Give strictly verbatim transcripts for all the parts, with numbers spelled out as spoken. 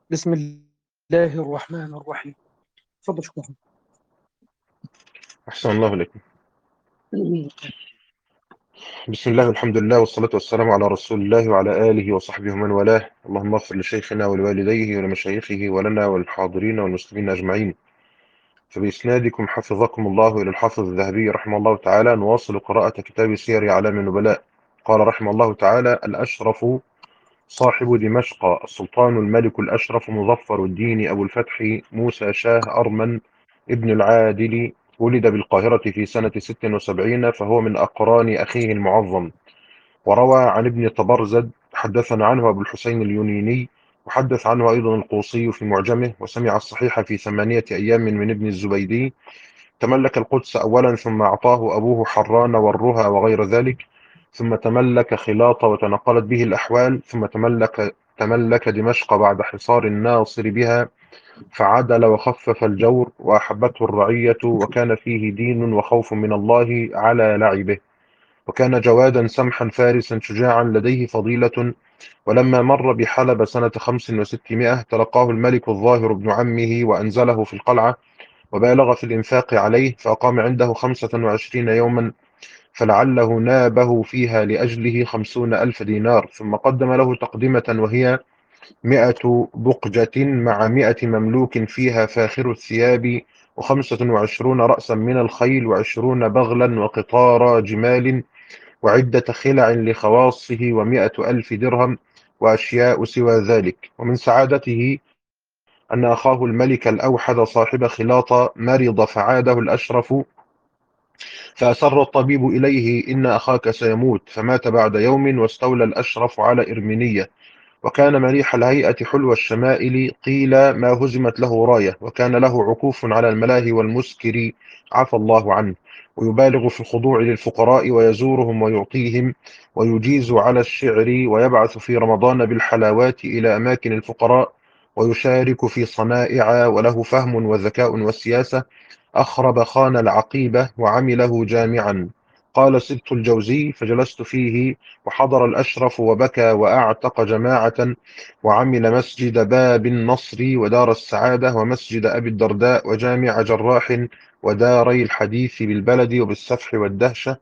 بسم الله الرحمن الرحيم. تفضل شكرا. أحسن الله إليكم. بسم الله والحمد لله والصلاة والسلام على رسول الله وعلى آله وصحبه ومن والاه. اللهم اغفر لشيخنا ولوالديه ولمشايخه ولنا والحاضرين والمسلمين أجمعين. فبإسنادكم حفظكم الله إلى الحافظ الذهبي رحمه الله تعالى نواصل قراءة كتاب سير أعلام النبلاء. قال رحمه الله تعالى: الأشرف صاحب دمشق السلطان الملك الأشرف مظفر الدين أبو الفتح موسى شاه أرمن ابن العادل، ولد بالقاهرة في سنة ست وسبعين، فهو من أقران أخيه المعظم. وروى عن ابن طبرزد، حدثنا عنه أبو الحسين اليونيني، وحدث عنه أيضا القوصي في معجمه، وسمع الصحيح في ثمانية أيام من ابن الزبيدي. تملك القدس أولا، ثم أعطاه أبوه حران والرها وغير ذلك، ثم تملك خلاط وتنقلت به الأحوال، ثم تملك تملك دمشق بعد حصار الناصر بها، فعدل وخفف الجور وأحبته الرعية، وكان فيه دين وخوف من الله على لعبه، وكان جوادا سمحا فارسا شجاعا لديه فضيلة. ولما مر بحلب سنة خمس وستمائة تلقاه الملك الظاهر ابن عمه وأنزله في القلعة، وبالغ في الإنفاق عليه، فأقام عنده خمسة وعشرين يوما، فلعله نابه فيها لأجله خمسون ألف دينار، ثم قدم له تقدمة وهي مئة بقجة مع مئة مملوك فيها فاخر الثياب، وخمسة وعشرون رأسا من الخيل، وعشرون بغلا وقطار جمال، وعدة خلع لخواصه، ومئة ألف درهم، وأشياء سوى ذلك. ومن سعادته أن أخاه الملك الأوحد صاحب خلاط مرض، فعاده الأشرف، فأسر الطبيب إليه: إن أخاك سيموت. فمات بعد يوم، واستولى الأشرف على إرمينية، وكان مليح الهيئة حلو الشمائل، قيل ما هزمت له راية، وكان له عكوف على الملاهي والمسكر، عفى الله عنه، ويبالغ في الخضوع للفقراء ويزورهم ويعطيهم، ويجيز على الشعر، ويبعث في رمضان بالحلاوات إلى أماكن الفقراء، ويشارك في صنائع، وله فهم وذكاء والسياسة. أخرب خان العقيبة وعمله جامعا. قال سبت الجوزي: فجلست فيه، وحضر الأشرف وبكى، وأعتق جماعة، وعمل مسجد باب النصر ودار السعادة ومسجد أبي الدرداء وجامع جراح وداري الحديث بالبلد وبالسفح والدهشة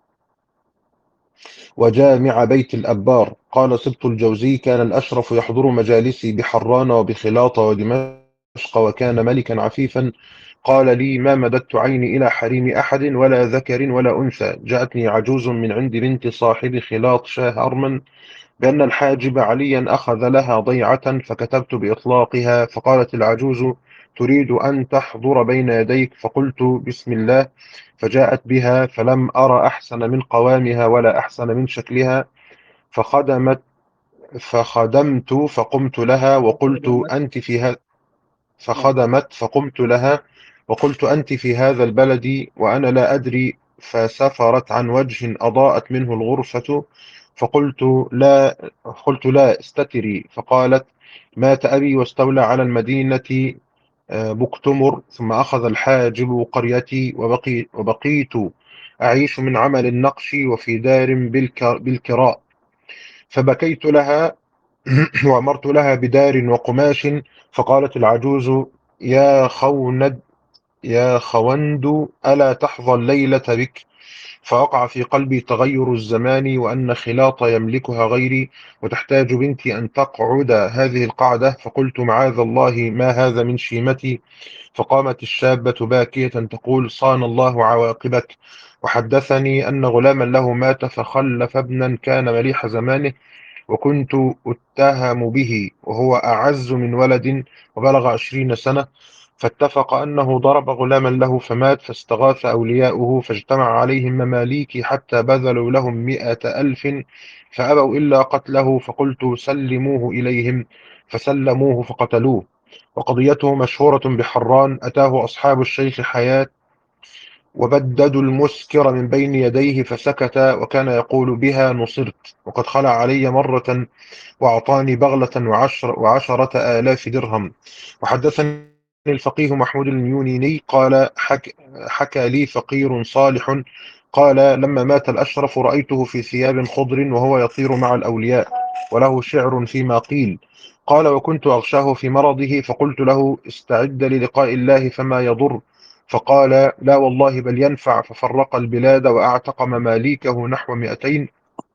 وجامع بيت الأبار. قال سبط الجوزي: كان الأشرف يحضر مجالسي بحران وبخلاط ودمشق، وكان ملكا عفيفا. قال لي: ما مددت عيني إلى حريم أحد ولا ذكر ولا أنثى. جاءتني عجوز من عند بنت صاحب خلاط شاه أرمن بأن الحاجب عليا أخذ لها ضيعة، فكتبت بإطلاقها. فقالت العجوز: تريد أن تحضر بين يديك؟ فقلت: بسم الله. فجاءت بها، فلم أر أحسن من قوامها ولا أحسن من شكلها. فخدمت فخدمت فقمت لها وقلت: أنت في هذا فخدمت فقمت لها وقلت: أنت في هذا البلد وأنا لا أدري. فسفرت عن وجه أضاءت منه الغرفة، فقلت: لا قلت لا استتري. فقالت: مات أبي واستولى على المدينة آه، بكتمر، ثم أخذ الحاجب قريتي، وبقي وبقيت أعيش من عمل النقش وفي دار بالك- بالكراء. فبكيت لها وأمرت لها بدار وقماش. فقالت العجوز: يا خوند يا خوند ألا تحظى الليلة بك؟ فوقع في قلبي تغير الزمان، وأن خلاط يملكها غيري، وتحتاج بنتي أن تقعد هذه القعدة. فقلت: معاذ الله، ما هذا من شيمتي؟ فقامت الشابة باكية تقول: صان الله عواقبك. وحدثني أن غلاما له مات، فخلف ابنا كان مليح زمانه، وكنت أتهم به، وهو أعز من ولد، وبلغ عشرين سنة. فاتفق أنه ضرب غلاما له فمات، فاستغاث أولياؤه، فاجتمع عليهم مماليكي حتى بذلوا لهم مئة ألف، فأبوا إلا قتله. فقلت: سلموه إليهم، فسلموه فقتلوه. وقضيته مشهورة بحران. أتاه أصحاب الشيخ حياة، وبددوا المسكر من بين يديه فسكت، وكان يقول: بها نصرت. وقد خلع علي مرة وأعطاني بغلة وعشر وعشرة آلاف درهم. وحدثني الفقيه محمود اليونيني قال: حك حكى لي فقير صالح قال: لما مات الأشرف رأيته في ثياب خضر وهو يطير مع الأولياء، وله شعر فيما قيل. قال: وكنت أغشاه في مرضه فقلت له: استعد للقاء الله فما يضر. فقال: لا والله بل ينفع. ففرق البلاد وأعتق مماليكه نحو مئتين،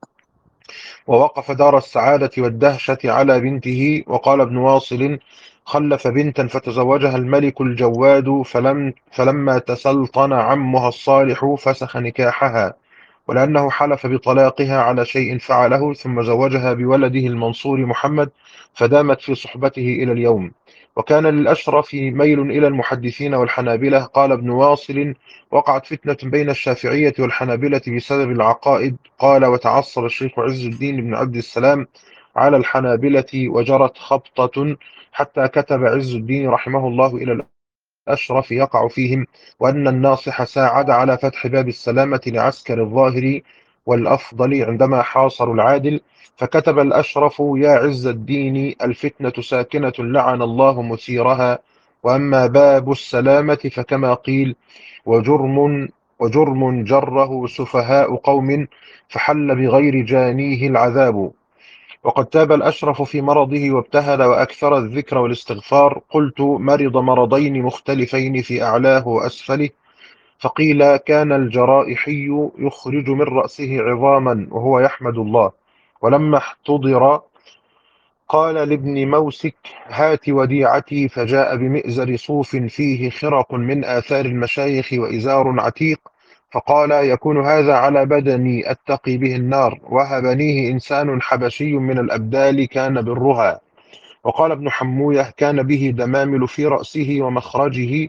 ووقف دار السعادة والدهشة على بنته. وقال ابن واصل: خلف بنتا فتزوجها الملك الجواد، فلم فلما تسلطن عمها الصالح فسخ نكاحها، ولأنه حلف بطلاقها على شيء فعله، ثم زوجها بولده المنصور محمد، فدامت في صحبته إلى اليوم. وكان للأشرف ميل إلى المحدثين والحنابلة. قال ابن واصل: وقعت فتنة بين الشافعية والحنابلة بسبب العقائد. قال: وتعصب الشيخ عز الدين بن عبد السلام على الحنابلة، وجرت خبطة حتى كتب عز الدين رحمه الله إلى الأشرف يقع فيهم، وأن الناصح ساعد على فتح باب السلامة لعسكر الظاهر والأفضل عندما حاصروا العادل. فكتب الأشرف: يا عز الدين، الفتنة ساكنة لعن الله مثيرها، وأما باب السلامة فكما قيل: وجرم وجرم جره سفهاء قوم، فحل بغير جانيه العذاب. وقد تاب الأشرف في مرضه وابتهل وأكثر الذكر والاستغفار. قلت: مرض مرضين مختلفين في أعلاه وأسفله. فقيل: كان الجرائحي يخرج من رأسه عظاما وهو يحمد الله. ولما احتضر قال لابن موسك: هات وديعتي. فجاء بمئزر صوف فيه خرق من آثار المشايخ وإزار عتيق، فقال: يكون هذا على بدني أتقي به النار، وهبنيه إنسان حبشي من الأبدال كان بالرها. وقال ابن حموية: كان به دمامل في رأسه ومخرجه،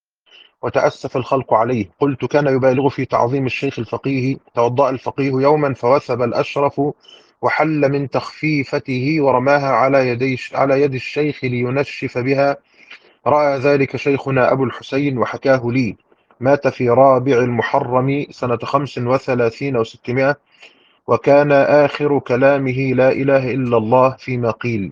وتأسف الخلق عليه. قلت: كان يبالغ في تعظيم الشيخ الفقيه. توضأ الفقيه يوما فوثب الأشرف وحل من تخفيفته ورماها على يدي على يد الشيخ لينشف بها. رأى ذلك شيخنا أبو الحسين وحكاه لي. مات في رابع المحرم سنة خمس وثلاثين وستمائة، وكان آخر كلامه: لا إله إلا الله، فيما قيل.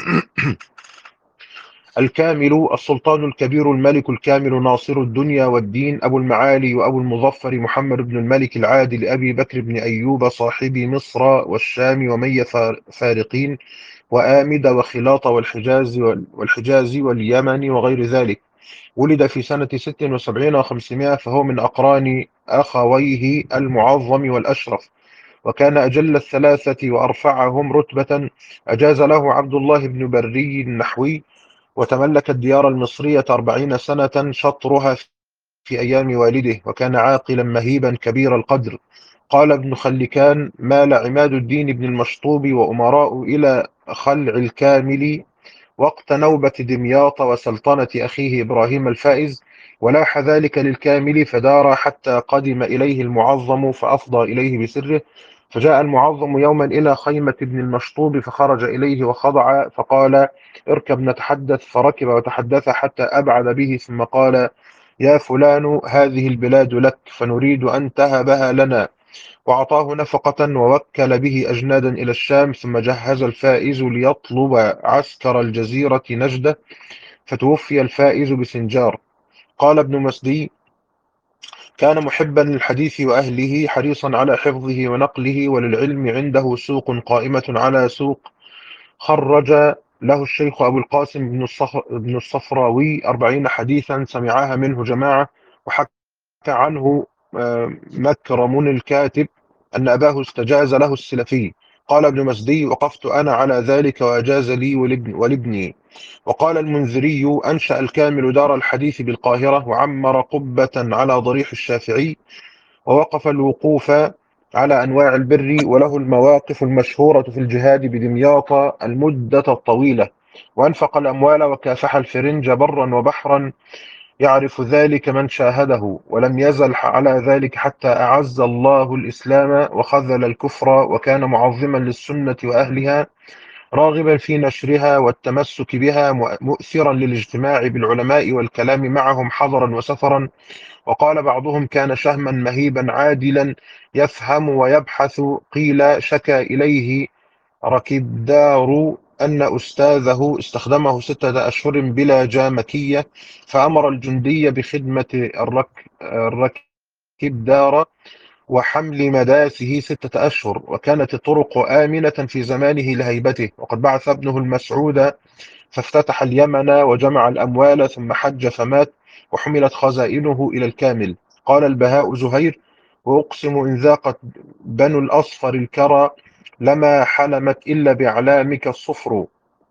الكامل السلطان الكبير الملك الكامل ناصر الدنيا والدين، أبو المعالي وأبو المظفر محمد بن الملك العادل أبي بكر بن أيوب صاحب مصر والشام ومي فارقين وآمد وخلاط والحجاز والحجاز واليمن وغير ذلك. ولد في سنة ست وسبعين وخمسمائة، فهو من أقران أخويه المعظم والأشرف، وكان أجل الثلاثة وأرفعهم رتبة. أجاز له عبد الله بن بري النحوي، وتملك الديار المصرية أربعين سنة، شطرها في أيام والده، وكان عاقلا مهيبا كبير القدر. قال ابن خلكان: مال عماد الدين بن المشطوب وأمراء إلى خلع الكامل وقت نوبة دمياط وسلطنة أخيه إبراهيم الفائز، ولاح ذلك للكامل فدار حتى قدم إليه المعظم فأفضى إليه بسره. فجاء المعظم يوما إلى خيمة ابن المشطوب فخرج إليه وخضع، فقال: اركب نتحدث. فركب وتحدث حتى أبعد به، ثم قال: يا فلان، هذه البلاد لك، فنريد أن تهبها لنا. وأعطاه نفقة ووكل به أجنادا إلى الشام. ثم جهز الفائز ليطلب عسكر الجزيرة نجدة، فتوفي الفائز بسنجار. قال ابن مسدي: كان محبا للحديث وأهله، حريصا على حفظه ونقله، وللعلم عنده سوق قائمة على سوق. خرج له الشيخ أبو القاسم بن الصف- بن الصفراوي أربعين حديثا سمعها منه جماعة. وحكى عنه آه، مكرم الكاتب أن أباه استجاز له السلفي. قال ابن مسدي: وقفت أنا على ذلك وأجاز لي ولابن ولابني. وقال المنذري: أنشأ الكامل دار الحديث بالقاهرة، وعمر قبة على ضريح الشافعي، ووقف الوقوف على أنواع البر، وله المواقف المشهورة في الجهاد بدمياط المدة الطويلة، وأنفق الأموال وكافح الفرنج برا وبحرا، يعرف ذلك من شاهده، ولم يزل على ذلك حتى أعز الله الإسلام وخذل الكفر، وكان معظما للسنة وأهلها، راغبا في نشرها والتمسك بها، مؤثرا للاجتماع بالعلماء والكلام معهم حضرا وسفرا. وقال بعضهم: كان شهما مهيبا عادلا يفهم ويبحث. قيل: شكى إليه ركبدار أن أستاذه استخدمه ستة أشهر بلا جامكية، فأمر الجندي بخدمة الرك الركبدار، وحمل مداسه ستة أشهر، وكانت الطرق آمنة في زمانه لهيبته. وقد بعث ابنه المسعود فافتتح اليمن وجمع الأموال، ثم حج فمات، وحملت خزائنه إلى الكامل. قال البهاء زهير: وأقسم إن ذاقت بنو الأصفر الكرى لما حلمت إلا بأعلامك الصفر.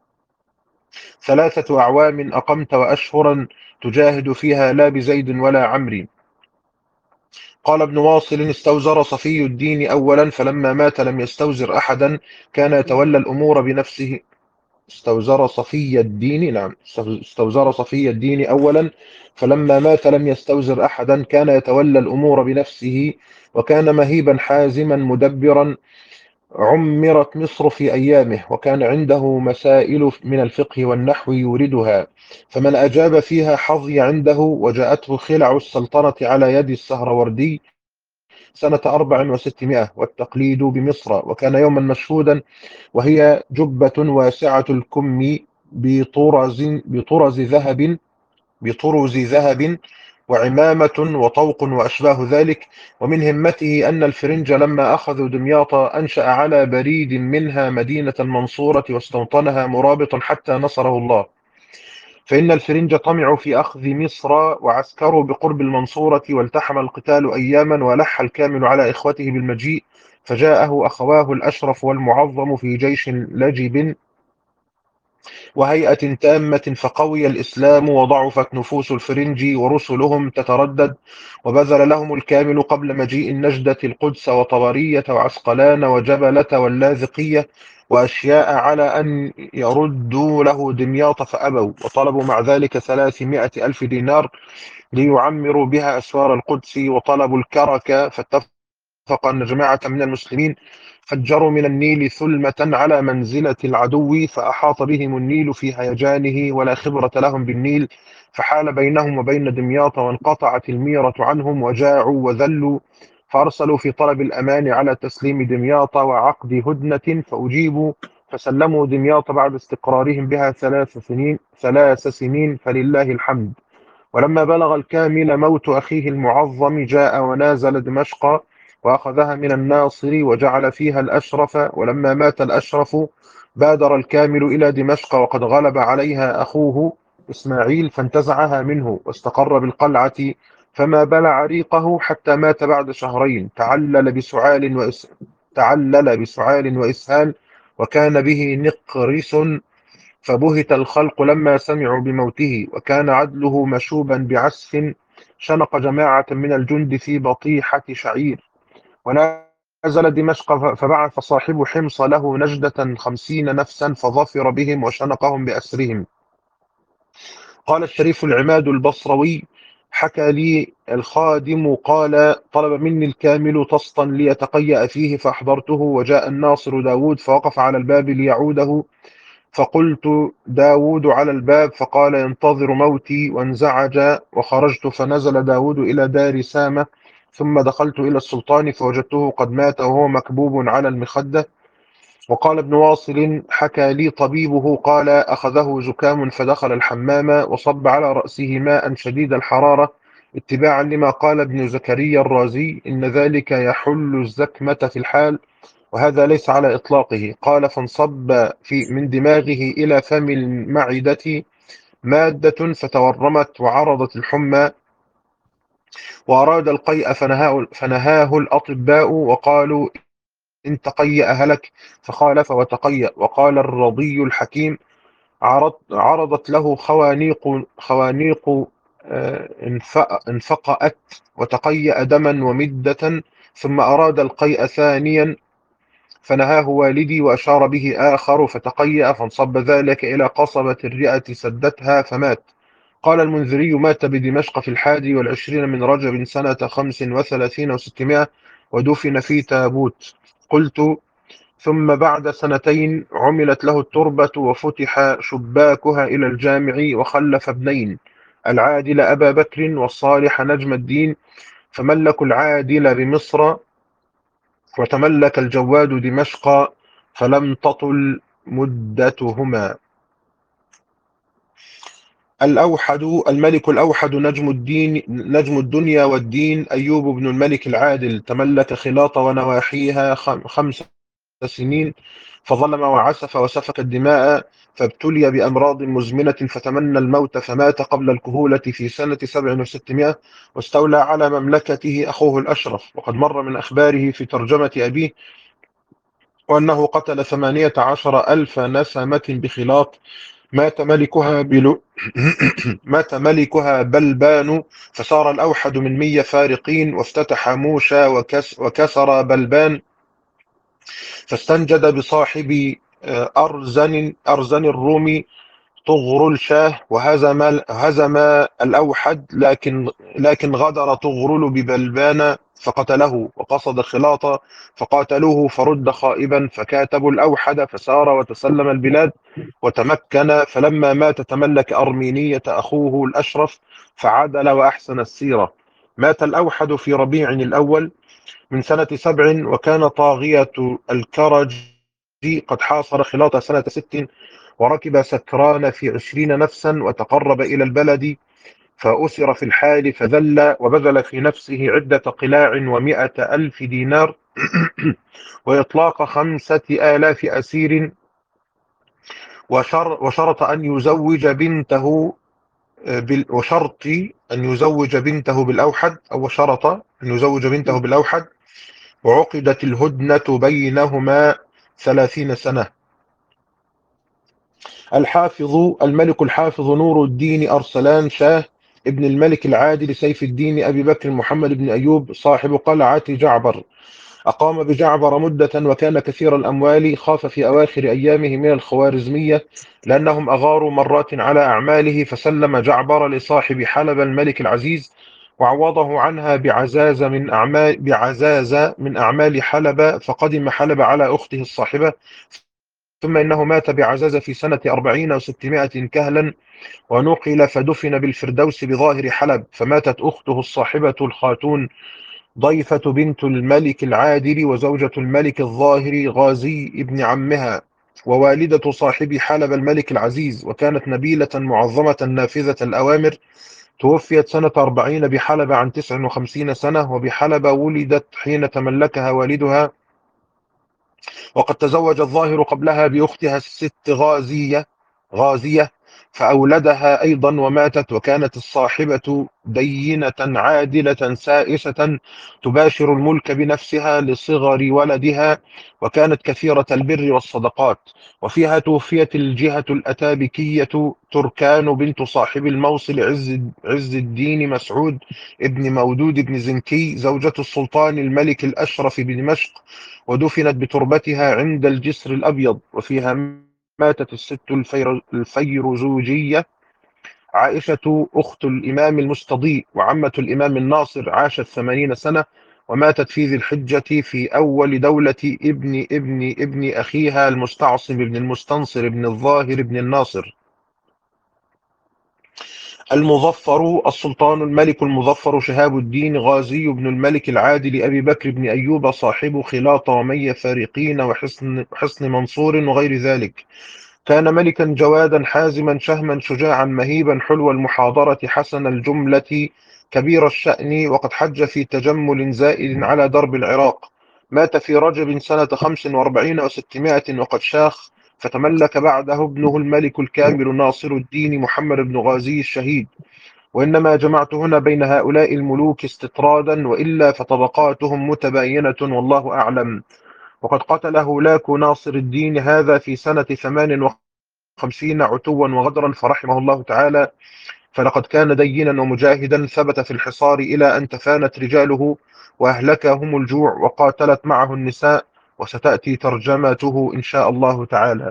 ثلاثة أعوام أقمت وأشهرا تجاهد فيها لا بزيد ولا عمرو. قال ابن واصل: استوزر صفي الدين أولا، فلما مات لم يستوزر أحدا، كان يتولى الأمور بنفسه. استوزر صفي الدين نعم استوزر صفي الدين أولا، فلما مات لم يستوزر أحدا، كان يتولى الأمور بنفسه، وكان مهيبا حازما مدبرا. عمرت مصر في أيامه، وكان عنده مسائل من الفقه والنحو يوردها، فمن أجاب فيها حظي عنده، وجاءته خلع السلطنة على يد السهروردي سنة أربع وستمائة والتقليد بمصر. وكان يوما مشهودا، وهي جبة واسعة الكم بطرز بطرز ذهب بطرز ذهب وعمامة وطوق وأشباه ذلك. ومن همته أن الفرنج لما أخذوا دمياط أنشأ على بريد منها مدينة المنصورة، واستوطنها مرابطا حتى نصره الله. فإن الفرنج طمعوا في أخذ مصر، وعسكروا بقرب المنصورة، والتحم القتال أياما، ولح الكامل على إخوته بالمجيء، فجاءه أخواه الأشرف والمعظم في جيش لجب وهيئة تامة، فقوي الإسلام، وضعفت نفوس الفرنج ورسلهم تتردد، وبذل لهم الكامل قبل مجيء النجدة القدس وطبرية وعسقلان وجبلة واللاذقية وأشياء، على أن يردوا له دمياط فأبوا، وطلبوا مع ذلك ثلاثمائة ألف دينار ليعمروا بها أسوار القدس، وطلبوا الكرك، فاتفقوا أن جماعة من المسلمين فجروا من النيل ثلمة على منزلة العدو، فأحاط بهم النيل في هيجانه، ولا خبرة لهم بالنيل، فحال بينهم وبين دمياط، وانقطعت الميرة عنهم، وجاعوا وذلوا، فأرسلوا في طلب الأمان على تسليم دمياط وعقد هدنة، فأجيبوا، فسلموا دمياط بعد استقرارهم بها ثلاث سنين ثلاث سنين فلله الحمد. ولما بلغ الكامل موت أخيه المعظم، جاء ونازل دمشق، وأخذها من الناصر، وجعل فيها الأشرف. ولما مات الأشرف بادر الكامل إلى دمشق، وقد غلب عليها أخوه إسماعيل، فانتزعها منه، واستقر بالقلعة، فما بلع ريقه حتى مات بعد شهرين. تعلل بسعال وإس... تعلل بسعال وإسهال، وكان به نقرس، فبهت الخلق لما سمعوا بموته، وكان عدله مشوبا بعسف، شنق جماعة من الجند في بطيحة شعير. ونزل دمشق، فبعث صاحب حمص له نجدة خمسين نفسا، فظفر بهم وشنقهم بأسرهم. قال الشريف العماد البصروي: حكى لي الخادم قال: طلب مني الكامل طسطا ليتقيأ فيه، فأحضرته، وجاء الناصر داود فوقف على الباب ليعوده، فقلت: داود على الباب، فقال: ينتظر موتي، وانزعج، وخرجت، فنزل داود إلى دار سامة، ثم دخلت إلى السلطان فوجدته قد مات، وهو مكبوب على المخدة. وقال ابن واصل: حكى لي طبيبه قال: أخذه زكام فدخل الحمام، وصب على رأسه ماء شديد الحرارة، اتباعا لما قال ابن زكريا الرازي: إن ذلك يحل الزكمة في الحال، وهذا ليس على إطلاقه. قال: فانصب في من دماغه إلى فم المعدة مادة فتورمت، وعرضت الحمى، وأراد القيء، فنهاه, فنهاه الأطباء، وقالوا: إن تقيأ هلك، فخالف وتقيأ. وقال الرضي الحكيم: عرض عرضت له خوانيق خوانيق آه، انف- انفقأت، وتقيأ دما ومدة، ثم أراد القيء ثانيا، فنهاه والدي، وأشار به آخر، فتقيأ، فانصب ذلك إلى قصبة الرئة سدتها فمات. قال المنذري: مات بدمشق في الحادي والعشرين من رجب سنة خمس وثلاثين وستمائة، ودفن في تابوت. قلت: ثم بعد سنتين عملت له التربة، وفتح شباكها إلى الجامع، وخلف ابنين: العادل أبا بكر، والصالح نجم الدين، فملكوا العادل بمصر، وتملك الجواد دمشق، فلم تطل مدتهما. الأوحد الملك الأوحد نجم الدين نجم الدنيا والدين أيوب بن الملك العادل، تملك خلاط ونواحيها خم- خمس سنين، فظلم وعسف وسفك الدماء، فابتلي بأمراض مزمنة فتمنى الموت فمات قبل الكهولة في سنة سبع وستمائة، واستولى على مملكته أخوه الأشرف. وقد مر من أخباره في ترجمة أبيه وأنه قتل ثمانية عشر ألف نسمة بخلاط، مات ملكها بلو مات ملكها بلبان، فصار الأوحد من مية فارقين، وافتتح موشى وكس وكسر بلبان، فاستنجد بصاحب آه، أرزن أرزن الرومي طغرل شاه، وهزم هزم الأوحد، لكن لكن غدر طغرل ببلبان فقتله، وقصد خلاط فقاتلوه فرد خائبا، فكاتبوا الأوحد فسار وتسلم البلاد وتمكن. فلما مات تملك أرمينية أخوه الأشرف فعدل وأحسن السيرة. مات الأوحد في ربيع الأول من سنة سبع، وكان طاغية الكرج قد حاصر خلاط سنة ست، وركب سكران في عشرين نفسا، وتقرب إلى البلد فأسر في الحال فذل، وبذل في نفسه عدة قلاع ومائة ألف دينار وإطلاق خمسة آلاف أسير، وشر وشرط أن يزوج بنته بال وشرط أن يزوج بنته بالأوحد أو شرط أن يزوج بنته بالأوحد، وعقدت الهدنة بينهما ثلاثين سنة. الحافظ الملك الحافظ نور الدين أرسلان شاه ابن الملك العادل سيف الدين أبي بكر محمد بن أيوب صاحب قلعة جعبر، أقام بجعبر مدة، وكان كثير الأموال، خاف في أواخر أيامه من الخوارزمية لأنهم أغاروا مرات على أعماله، فسلم جعبر لصاحب حلب الملك العزيز، وعوضه عنها بعزاز من أعمال بعزاز من أعمال حلب، فقدم حلب على أخته الصاحبة. ثم إنه مات بعزاز في سنة أربعين وستمائة كهلا، ونقل فدفن بالفردوس بظاهر حلب. فماتت أخته الصاحبة الخاتون ضيفة بنت الملك العادل وزوجة الملك الظاهر غازي ابن عمها، ووالدة صاحب حلب الملك العزيز، وكانت نبيلة معظمة نافذة الأوامر. توفيت سنة أربعين بحلب عن تسع وخمسين سنة، وبحلب ولدت حين تملكها والدها. وقد تزوج الظاهر قبلها بأختها الست غازية غازية فأولدها أيضا وماتت. وكانت الصاحبة دينة عادلة سائسة تباشر الملك بنفسها لصغر ولدها، وكانت كثيرة البر والصدقات. وفيها توفيت الجهة الأتابكية تركان بنت صاحب الموصل عز, عز الدين مسعود ابن مودود بن زنكي، زوجة السلطان الملك الأشرف بدمشق، ودفنت بتربتها عند الجسر الأبيض. وفيها ماتت الست الفير الفيروزوجية عائشة أخت الإمام المستضيء وعمة الإمام الناصر، عاشت ثمانين سنة، وماتت في ذي الحجة في أول دولة ابن ابن ابن أخيها المستعصم بن المستنصر بن الظاهر بن الناصر. المظفر السلطان الملك المظفر شهاب الدين غازي بن الملك العادل أبي بكر بن أيوب صاحب خلاط ومية فارقين وحصن حصن منصور وغير ذلك. كان ملكا جوادا حازما شهما شجاعا مهيبا حلو المحاضرة حسن الجملة كبير الشأن، وقد حج في تجمل زائد على درب العراق. مات في رجب سنة خمس وأربعين وستمائة وقد شاخ، فتملك بعده ابنه الملك الكامل ناصر الدين محمد بن غازي الشهيد. وإنما جمعت هنا بين هؤلاء الملوك استطرادا، وإلا فطبقاتهم متباينة والله أعلم. وقد قتل هولاك ناصر الدين هذا في سنة ثمان وخمسين عتوا وغدرا فرحمه الله تعالى، فلقد كان دينا ومجاهدا، ثبت في الحصار إلى أن تفانت رجاله وأهلكهم الجوع، وقاتلت معه النساء، وستأتي ترجمته إن شاء الله تعالى.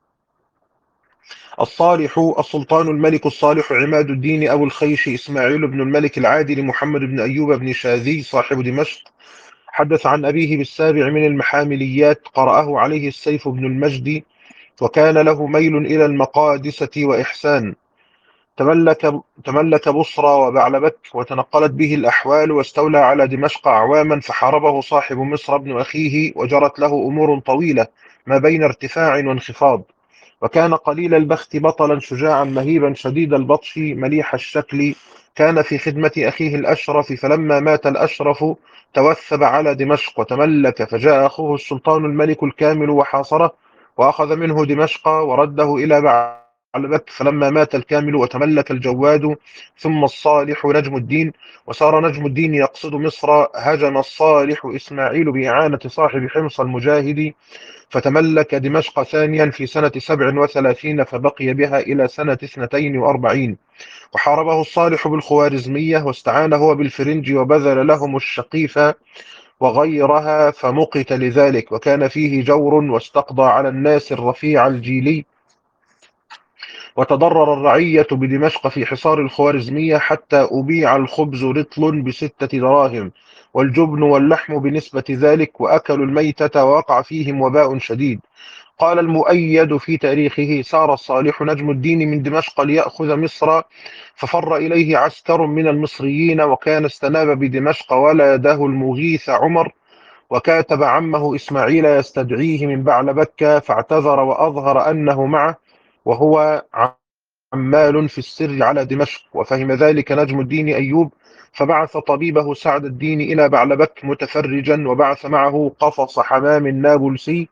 الصالح السلطان الملك الصالح عماد الدين أبو الخيش إسماعيل بن الملك العادل محمد بن أيوب بن شاذي صاحب دمشق، حدث عن أبيه بالسابع من المحامليات، قرأه عليه السيف بن المجد، وكان له ميل إلى المقادسة وإحسان. تملك تملك بصرى وبعلبك، وتنقلت به الأحوال، واستولى على دمشق أعواما، فحاربه صاحب مصر ابن أخيه، وجرت له أمور طويلة ما بين ارتفاع وانخفاض. وكان قليل البخت بطلا شجاعا مهيبا شديد البطش مليح الشكل، كان في خدمة أخيه الأشرف، فلما مات الأشرف توثب على دمشق وتملك، فجاء أخوه السلطان الملك الكامل وحاصره وأخذ منه دمشق ورده إلى بعلبك، فلما مات الكامل وتملك الجواد ثم الصالح نجم الدين، وسار نجم الدين يقصد مصر، هجم الصالح إسماعيل بإعانة صاحب حمص المجاهد، فتملك دمشق ثانيا في سنة سبع وثلاثين، فبقي بها إلى سنة اثنتين وأربعين، وحاربه الصالح بالخوارزمية، واستعان هو بالفرنج وبذل لهم الشقيف وغيرها، فمقت لذلك، وكان فيه جور، واستقضى على الناس الرفيع الجيلي، وتضرر الرعية بدمشق في حصار الخوارزمية، حتى أبيع الخبز رطل بستة دراهم، والجبن واللحم بنسبة ذلك، وأكلوا الميتة، ووقع فيهم وباء شديد. قال المؤيد في تاريخه: سار الصالح نجم الدين من دمشق ليأخذ مصر، ففر إليه عسكر من المصريين، وكان استناب بدمشق ولده المغيث عمر، وكاتب عمه إسماعيل يستدعيه من بعلبكة، فاعتذر وأظهر أنه معه، وهو عمال في السر على دمشق، وفهم ذلك نجم الدين أيوب، فبعث طبيبه سعد الدين إلى بعلبك متفرجا، وبعث معه قفص حمام نابلسي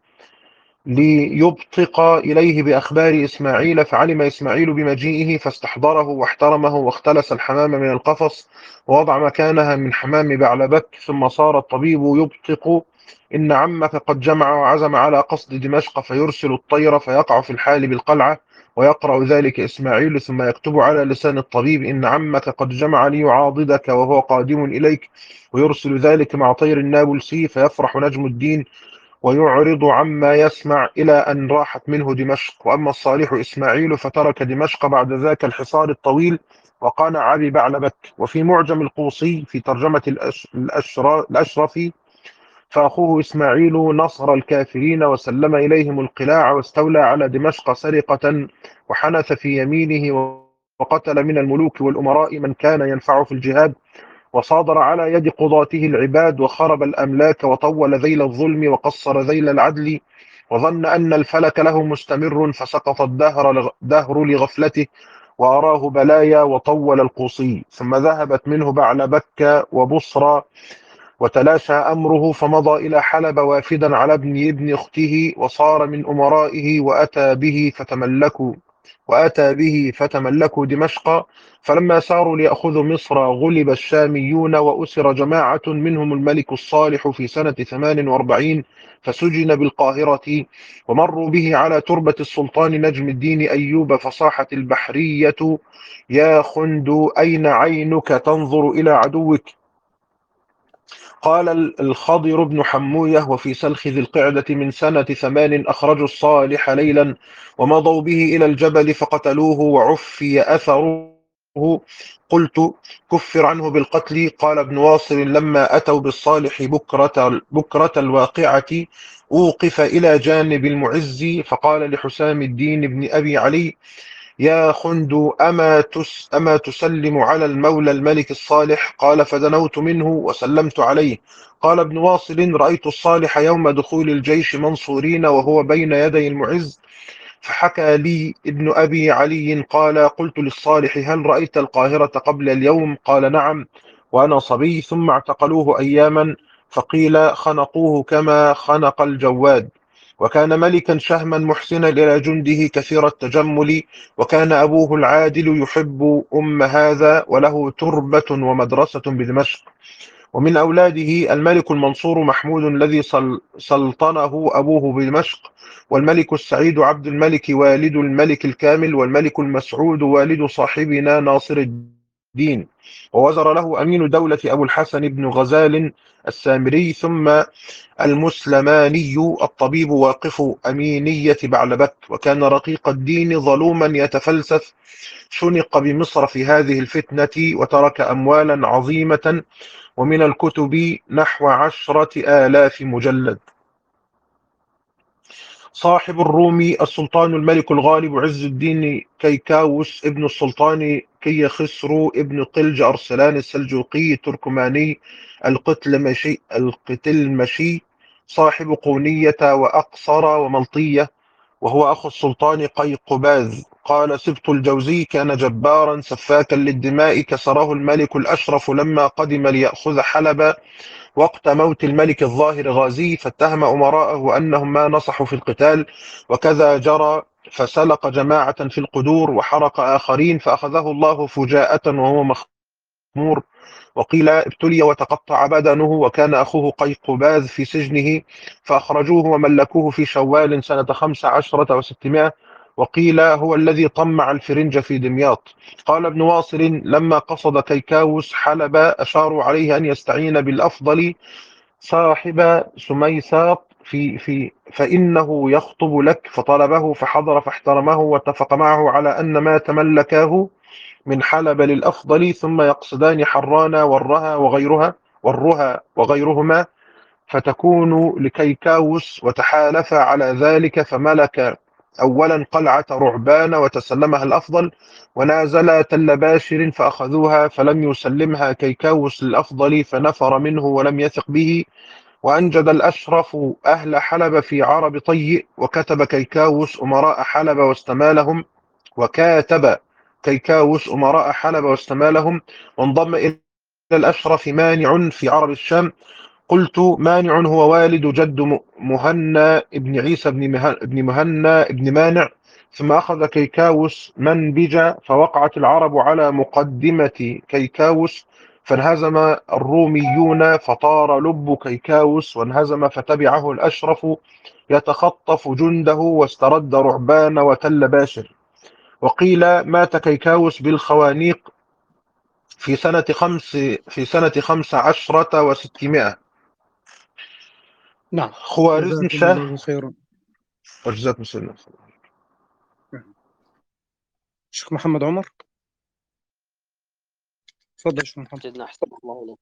ليبطق إليه بأخبار إسماعيل، فعلم إسماعيل بمجيئه فاستحضره واحترمه، واختلس الحمام من القفص ووضع مكانها من حمام بعلبك، ثم صار الطبيب يبطق: إن عمك قد جمع وعزم على قصد دمشق، فيرسل الطير فيقع في الحال بالقلعة، ويقرأ ذلك إسماعيل، ثم يكتب على لسان الطبيب: إن عمك قد جمع ليعاضدك وهو قادم إليك، ويرسل ذلك مع طير النابلسي، فيفرح نجم الدين ويعرض عما يسمع، إلى أن راحت منه دمشق. وأما الصالح إسماعيل فترك دمشق بعد ذاك الحصار الطويل، وقنع ببعلبك. وفي معجم القوصي في ترجمة الأش... الأشر... الأشرفي: فأخوه إسماعيل نصر الكافرين وسلم إليهم القلاع، واستولى على دمشق سرقة، وحنث في يمينه، وقتل من الملوك والأمراء من كان ينفع في الجهاد، وصادر على يد قضاته العباد، وخرب الأملاك، وطول ذيل الظلم، وقصر ذيل العدل، وظن أن الفلك له مستمر، فسقط الدهر دهر لغفلته، وأراه بلايا، وطول القوصي. ثم ذهبت منه بعلبك وبصرى، وتلاشى أمره، فمضى إلى حلب وافدا على ابن ابن أخته، وصار من أمرائه، وأتى به فتملكوا وأتى به فتملكوا دمشق. فلما ساروا ليأخذوا مصر غلب الشاميون، وأسر جماعة منهم الملك الصالح في سنة ثمان وأربعين، فسجن بالقاهرة، ومروا به على تربة السلطان نجم الدين أيوب، فصاحت البحرية: يا خند أين عينك تنظر إلى عدوك؟ قال الخضر بن حموية: وفي سلخ ذي القعدة من سنة ثمان أخرجوا الصالح ليلا، ومضوا به إلى الجبل فقتلوه، وعفي أثره. قلت: كفر عنه بالقتل. قال ابن واصل: لما أتوا بالصالح بكرة, بكرة الواقعة، أوقف إلى جانب المعز، فقال لحسام الدين بن أبي علي: يا خند، أما, تس أما تسلم على المولى الملك الصالح؟ قال: فدنوت منه وسلمت عليه. قال ابن واصل: رأيت الصالح يوم دخول الجيش منصورين، وهو بين يدي المعز، فحكى لي ابن أبي علي قال: قلت للصالح: هل رأيت القاهرة قبل اليوم؟ قال: نعم، وأنا صبي. ثم اعتقلوه أياما، فقيل خنقوه كما خنق الجواد. وكان ملكا شهما محسنا إلى جنده كثير التجمل، وكان أبوه العادل يحب أم هذا، وله تربة ومدرسة بدمشق. ومن أولاده الملك المنصور محمود الذي سلطنه أبوه بدمشق، والملك السعيد عبد الملك والد الملك الكامل، والملك المسعود والد صاحبنا ناصر الدين. ووزر له أمين دولة أبو الحسن بن غزال السامري، ثم المسلماني الطبيب واقف أمينية بعلبك. وكان رقيق الدين ظلوما يتفلسف، شنق بمصر في هذه الفتنة، وترك أموالا عظيمة، ومن الكتب نحو عشرة آلاف مجلد. صاحب الرومي السلطان الملك الغالب عز الدين كيكاوس ابن السلطان كيخسرو ابن قلج أرسلان السلجوقي التركماني القتلمشي القتلمشي صاحب قونية وأقصر وملطية، وهو أخو السلطان قيقباز. قال سبط الجوزي كان جبارا سفاكا للدماء، كسره الملك الأشرف لما قدم ليأخذ حلب وقت موت الملك الظاهر غازي، فاتهم أمراءه أنهم ما نصحوا في القتال، وكذا جرى، فسلق جماعة في القدور وحرق آخرين، فأخذه الله فجاءة وهو مخمور. وقيل ابتلي وتقطع بدنه، وكان أخوه قيقباز في سجنه، فأخرجوه وملكوه في شوال سنة خمس عشرة وستمائة. وقيل هو الذي طمع الفرنج في دمياط. قال ابن واصل لما قصد كيكاوس حلب أشاروا عليه أن يستعين بالأفضل صاحب سميساط في في فإنه يخطب لك، فطلبه فحضر فاحترمه، واتفق معه على أن ما تملكاه من حلب للأفضل، ثم يقصدان حران والرها وغيرها والرها وغيرهما، فتكون لكيكاوس، وتحالفا على ذلك، فملك أولا قلعة رعبان وتسلمها الأفضل، ونازلا تل باشر فأخذوها، فلم يسلمها كيكاوس للأفضل، فنفر منه ولم يثق به. وأنجد الأشرف أهل حلب في عرب طيء، وكتب كيكاوس أمراء حلب واستمالهم وكاتب كيكاوس أمراء حلب واستمالهم وانضم إلى الأشرف مانع في عرب الشام. قلت مانع هو والد جد م- مهنا ابن عيسى بن مه- ابن مهنا ابن مانع. ثم أخذ كيكاوس منبج، فوقعت العرب على مقدمة كيكاوس، فانهزم الروميون، فطار لب كيكاوس وانهزم، فتبعه الأشرف يتخطف جنده، واسترد رعبان وتل باشر. وقيل مات كيكاوس بالخوانيق في سنة خمس في سنة خمس عشرة وستمائة. نعم. خوارزم جزاكم شاه. الله خيرا. وجزاكم الله. شيخ محمد عمر، تفضل يا شيخ محمد. سيدنا أحسن الله إليك.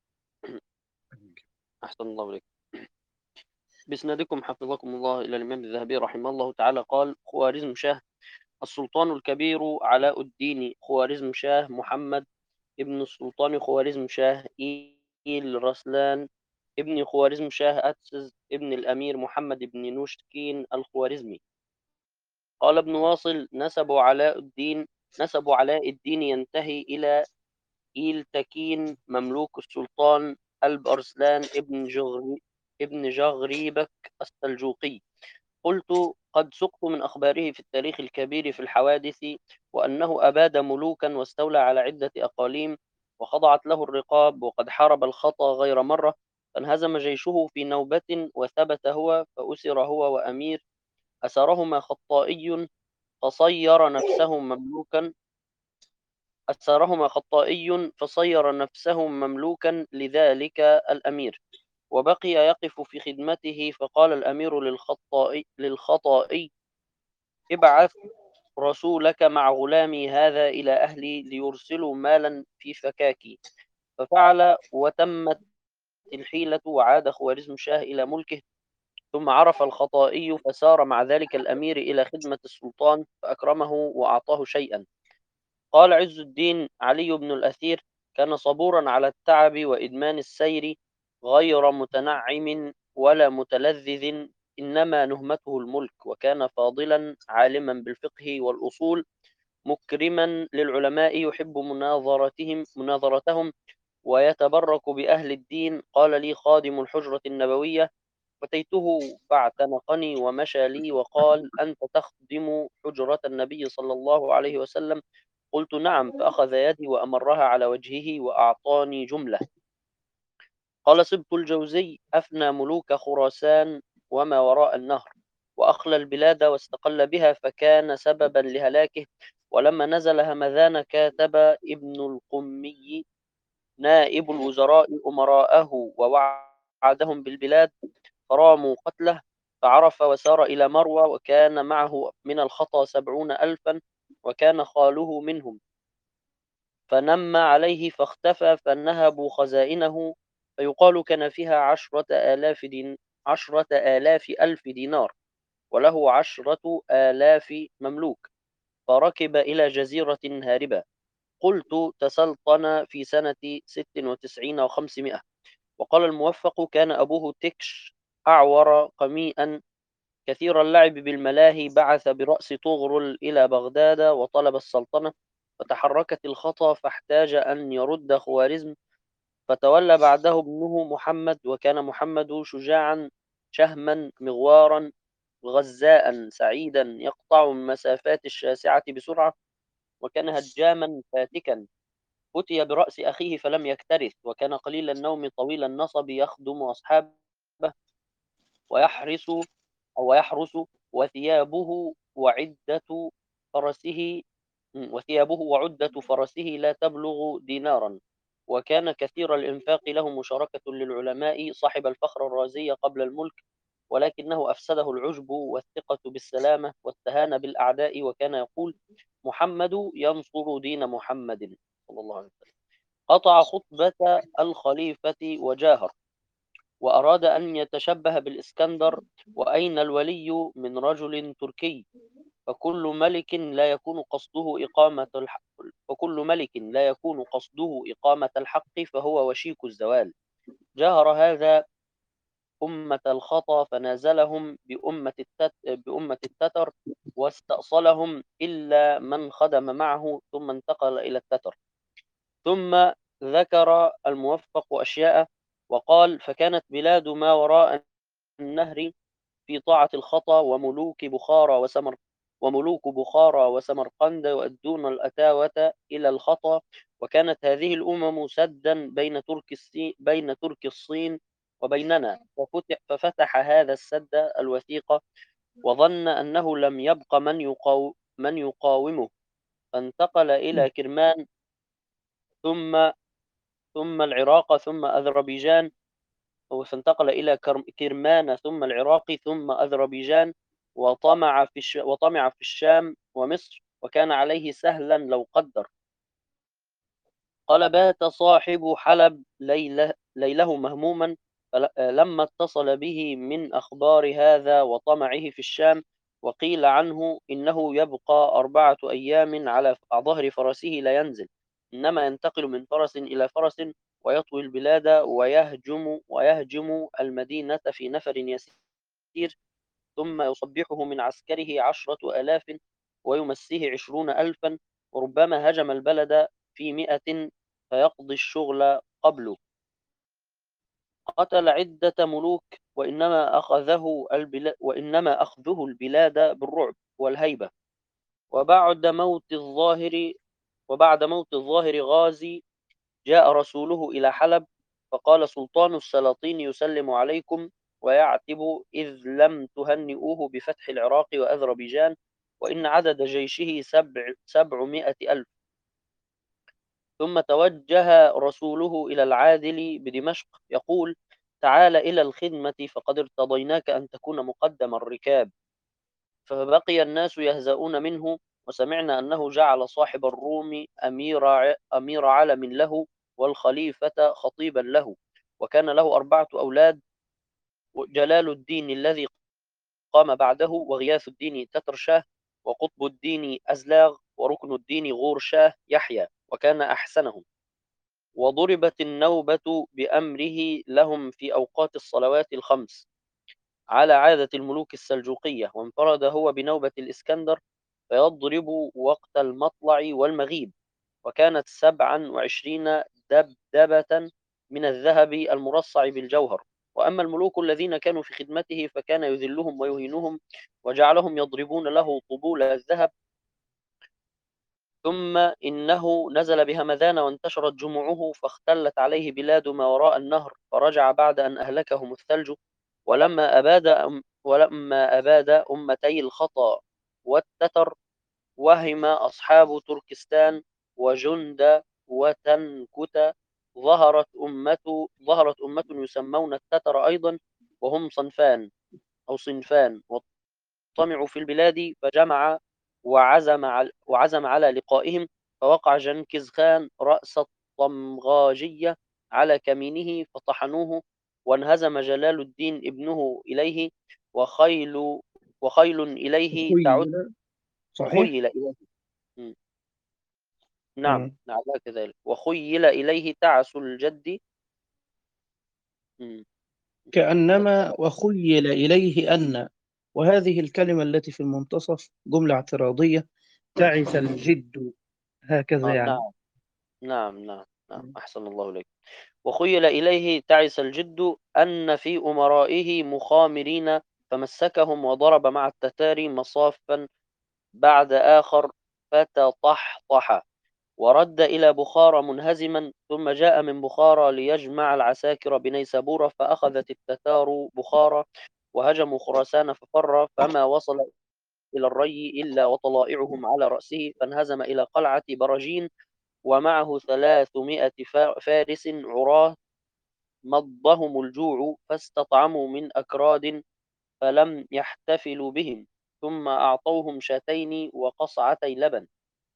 أحسن الله إليك. بإسنادكم حفظكم الله إلى الإمام الذهبي رحمه الله تعالى قال: خوارزم شاه السلطان الكبير علاء الدين خوارزم شاه محمد ابن السلطان خوارزم شاه إيل رسلان ابن خوارزم شاه أتسز ابن الأمير محمد بن نوشكين الخوارزمي. قال ابن واصل: نسب علاء الدين نسب علاء الدين ينتهي إلى إيل تكين مملوك السلطان ألب أرسلان ابن جغري ابن جغريبك السلجوقي. قلت: قد سقت من أخباره في التاريخ الكبير في الحوادث، وأنه أباد ملوكا واستولى على عدة أقاليم وخضعت له الرقاب، وقد حارب الخطا غير مرة، فانهزم جيشه في نوبة وثبت هو، فأسر هو وأمير أسرهما خطائي فصير نفسه مملوكا أسرهما خطائي فصير نفسه مملوكا لذلك الأمير، وبقي يقف في خدمته. فقال الأمير للخطائي, للخطائي: ابعث رسولك مع غلامي هذا إلى أهلي ليرسلوا مالا في فكاكي. ففعل وتمت الحيلة، وعاد خوارزم شاه إلى ملكه. ثم عرف الخطائي فسار مع ذلك الأمير إلى خدمة السلطان، فأكرمه وأعطاه شيئا. قال عز الدين علي بن الأثير: كان صبورا على التعب وإدمان السير، غير متنعم ولا متلذذ، إنما نهمته الملك. وكان فاضلا عالما بالفقه والأصول، مكرما للعلماء، يحب مناظرتهم مناظرتهم ويتبرك بأهل الدين. قال لي خادم الحجرة النبوية: أتيته فاعتنقني ومشى لي وقال: أنت تخدم حجرة النبي صلى الله عليه وسلم؟ قلت: نعم. فأخذ يدي وأمرها على وجهه وأعطاني جملة. قال سبط الجوزي: أفنى ملوك خراسان وما وراء النهر، وأخلى البلاد واستقل بها، فكان سببا لهلاكه. ولما نزل همذان كاتب ابن القمي نائب الوزراء أمراءه ووعدهم بالبلاد، فراموا قتله، فعرف وسار إلى مروى، وكان معه من الخطا سبعون ألفا، وكان خاله منهم، فنم عليه فاختفى، فنهبوا خزائنه، فيقال كان فيها عشرة آلاف دين عشرة آلاف ألف دينار، وله عشرة آلاف مملوك، فركب إلى جزيرة هاربة. قلت: تسلطن في سنة ست وتسعين وخمسمائة. وقال الموفق: كان أبوه تكش أعور قميئا كثير اللعب بالملاهي بعث برأس طغرل إلى بغداد وطلب السلطنة، فتحركت الخطا فاحتاج أن يرد خوارزم، فتولى بعده ابنه محمد، وكان محمد شجاعا شهما مغوارا غزاء سعيدا يقطع المسافات الشاسعة بسرعة، وكان هجاما فاتكا. فتي برأس أخيه فلم يكترث، وكان قليل النوم طويل النصب يخدم أصحابه ويحرس أو يحرس وثيابه وعدة فرسه وثيابه وعدة فرسه لا تبلغ دينارا، وكان كثير الإنفاق له مشاركة للعلماء، صاحب الفخر الرازي قبل الملك، ولكنه أفسده العجب والثقة بالسلامة واستهان بالأعداء، وكان يقول: محمد ينصر دين محمد صلى الله عليه وسلم. قطع خطبة الخليفة وجاهر، وأراد أن يتشبه بالإسكندر، وأين الولي من رجل تركي، فكل ملك لا يكون قصده إقامة الحق فكل ملك لا يكون قصده إقامة الحق فهو وشيك الزوال. جاهر هذا أمة الخطا فنازلهم بأمة التت... بأمة التتر، واستأصلهم إلا من خدم معه، ثم انتقل إلى التتر. ثم ذكر الموفق أشياء وقال: فكانت بلاد ما وراء النهر في طاعة الخطا، وملوك بخارى وسمر وملوك بخارى وسمرقند يؤدون الأتاوة إلى الخطا، وكانت هذه الأمم سدا بين ترك الصين بين ترك الصين وبيننا، ففتح, ففتح هذا السد الوثيق، وظن أنه لم يبق من, يقاو من يقاومه، فانتقل إلى كرمان ثم ثم العراق ثم أذربيجان، فانتقل إلى كرمان ثم العراق ثم أذربيجان، وطمع في الش... وطمع في الشام ومصر، وكان عليه سهلا لو قدر. قال: بات صاحب حلب ليله, ليله مهموما، فلما اتصل به من أخبار هذا وطمعه في الشام، وقيل عنه إنه يبقى أربعة أيام على ظهر فرسه لا ينزل، إنما ينتقل من فرس إلى فرس ويطوي البلاد ويهجم ويهجم المدينة في نفر يسير، ثم يصبحه من عسكره عشرة آلاف ويمسيه عشرون ألفا، وربما هجم البلد في مئة فيقضي الشغل قبله. قتل عدة ملوك، وإنما أخذه البلاد وإنما أخذه البلاد بالرعب والهيبة. وبعد موت الظاهر وبعد موت الظاهر غازي جاء رسوله إلى حلب، فقال: سلطان السلاطين يسلم عليكم ويعتب إذ لم تهنئوه بفتح العراق وأذربيجان، وإن عدد جيشه سبع سبعمائة ألف. ثم توجه رسوله إلى العادل بدمشق يقول: تعال إلى الخدمة فقد ارتضيناك أن تكون مقدم الركاب. فبقي الناس يهزؤون منه، وسمعنا أنه جعل صاحب الروم أمير, أمير علم له، والخليفة خطيبا له، وكان له أربعة أولاد: جلال الدين الذي قام بعده، وغياث الدين تتر شاه، وقطب الدين أزلاغ، وركن الدين غور شاه يحيى، وكان أحسنهم. وضربت النوبة بأمره لهم في أوقات الصلوات الخمس على عادة الملوك السلجوقية، وانفرد هو بنوبة الإسكندر فيضرب وقت المطلع والمغيب، وكانت سبعا وعشرين دبدبة من الذهب المرصع بالجوهر. وأما الملوك الذين كانوا في خدمته فكان يذلهم ويهينهم، وجعلهم يضربون له طبول الذهب. ثم إنه نزل بهمذان وانتشرت جموعه، فاختلت عليه بلاد ما وراء النهر، فرجع بعد أن أهلكهم الثلج. ولما أباد أم ولما أباد أمتي الخطا والتتر، وهم أصحاب تركستان وجند وتنكت، ظهرت أمة ظهرت أمة يسمون التتر أيضا، وهم صنفان أو صنفان، طمعوا في البلاد، فجمع وعزم على, وعزم على لقائهم، فوقع جنكيز خان رأس الطمغاجية على كمينه فطحنوه، وانهزم جلال الدين ابنه إليه، وخيل وخيل إليه تعد خيل صحيح. وخيل إليه م. نعم مم. نعلها كذلك، وخيل إليه تعس الجد م. كأنما وخيل إليه أن وهذه الكلمة التي في المنتصف جملة اعتراضية: تعس الجد، هكذا آه يعني. نعم نعم نعم نعم أحسن الله إليك. وخيل إليه تعس الجد أن في أمرائه مخامرين، فمسكهم وضرب مع التتار مصافا بعد آخر فتطحطح، ورد إلى بخارى منهزما، ثم جاء من بخارى ليجمع العساكر بنيسابور، فأخذت التتار بخارى وهجموا خراسان ففر، فما وصل إلى الري إلا وطلائعهم على رأسه، فانهزم إلى قلعة برجين ومعه ثلاثمائة فا- فارس عراه، مضهم الجوع فاستطعموا من أكراد فلم يحتفلوا بهم، ثم أعطوهم شاتين وقصعتي لبن،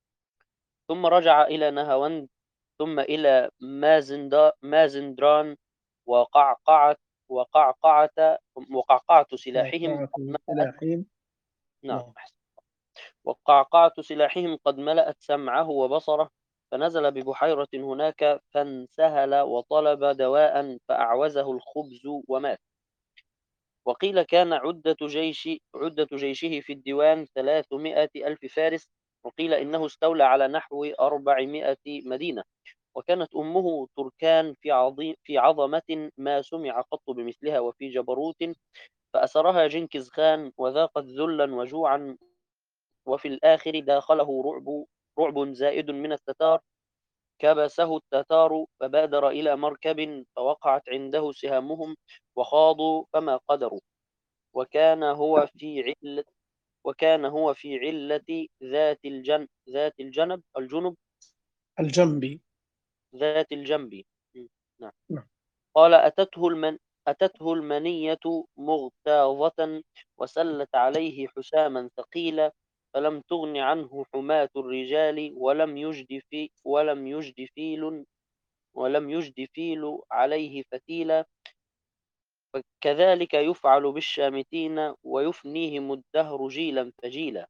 ثم رجع إلى نهاوند، ثم إلى مازندا- مازندران، وقعقعة وقعقعة وقعقعة سلاحهم وقعت قد ملأت. سلاحين. نعم نعم. أحسن. وقعقعة سلاحهم قد ملأت سمعه وبصره، فنزل ببحيرة هناك فانسهل وطلب دواء فأعوزه الخبز ومات. وقيل كان عدة جيش عدة جيشه في الديوان ثلاثمائة ألف فارس، وقيل إنه استولى على نحو أربعمائة مدينة. وكانت أمه تركان في عظيم في عظمة ما سمع قط بمثلها وفي جبروت، فأسرها جنكز خان وذاقت ذلا وجوعا، وفي الآخر داخله رعب رعب زائد من التتار، كبسه التتار فبادر إلى مركب فوقعت عنده سهامهم وخاضوا فما قدروا. وكان هو في علة وكان هو في علة ذات الجن ذات الجنب الجنب الجنبي. ذات الجنب. م، نعم. نعم. قال أتته المن أتته المنية مغتاظة، وسلت عليه حساما ثقيلا، فلم تغن عنه حماة الرجال، ولم يجد في ولم يجد فيل ولم يجد فيل عليه فتيلا. فكذلك يفعل بالشامتين، ويفنيهم الدهر جيلا فجيلا.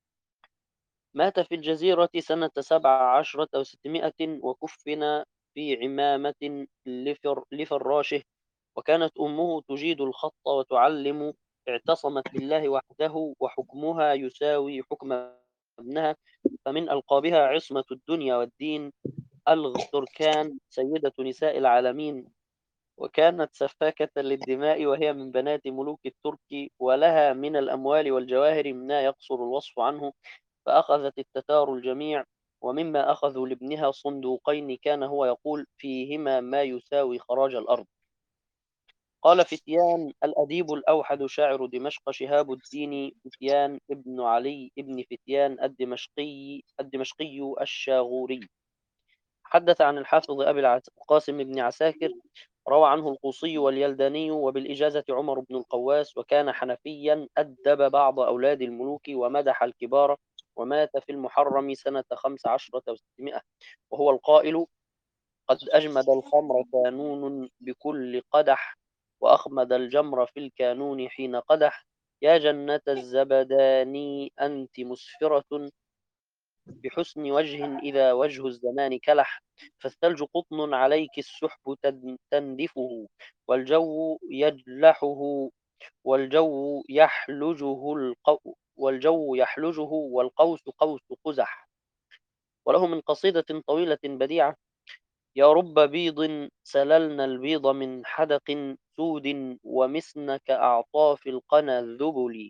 مات في الجزيرة سنة سبع عشرة وستمائة، وكفن في عمامة لفر لفراشه، وكانت أمه تجيد الخط وتعلم، اعتصمت بالله وحده، وحكمها يساوي حكم ابنها، فمن ألقابها عصمة الدنيا والدين، ألغ تركان سيدة نساء العالمين. وكانت سفاكة للدماء، وهي من بنات ملوك الترك، ولها من الأموال والجواهر ما يقصر الوصف عنه. فأخذت التتار الجميع، ومما أخذوا لابنها صندوقين كان هو يقول فيهما ما يساوي خراج الأرض. قال فتيان الأديب الأوحد شاعر دمشق شهاب الدين فتيان ابن علي ابن فتيان الدمشقي الدمشقي الشاغوري، حدث عن الحافظ أبي القاسم بن عساكر، روى عنه القوصي واليلداني، وبالإجازة عمر بن القواس، وكان حنفيا أدب بعض أولاد الملوك ومدح الكبار، ومات في المحرم سنة خمس عشرة وستمائة، وهو القائل: قد أجمد الخمر كانون بكل قدح، وأخمد الجمر في الكانون حين قدح، يا جنة الزبداني أنت مسفرة، بحسن وجه إذا وجه الزمان كلح، فالثلج قطن عليك السحب تندفه، والجو يجلحه والجو يحلجه القو والجو يحلجه والقوس قوس قزح. وله من قصيدة طويلة بديعة: يا رب بيض سللنا البيض من حدق سود، ومسن كأعطاف القنا الذبل،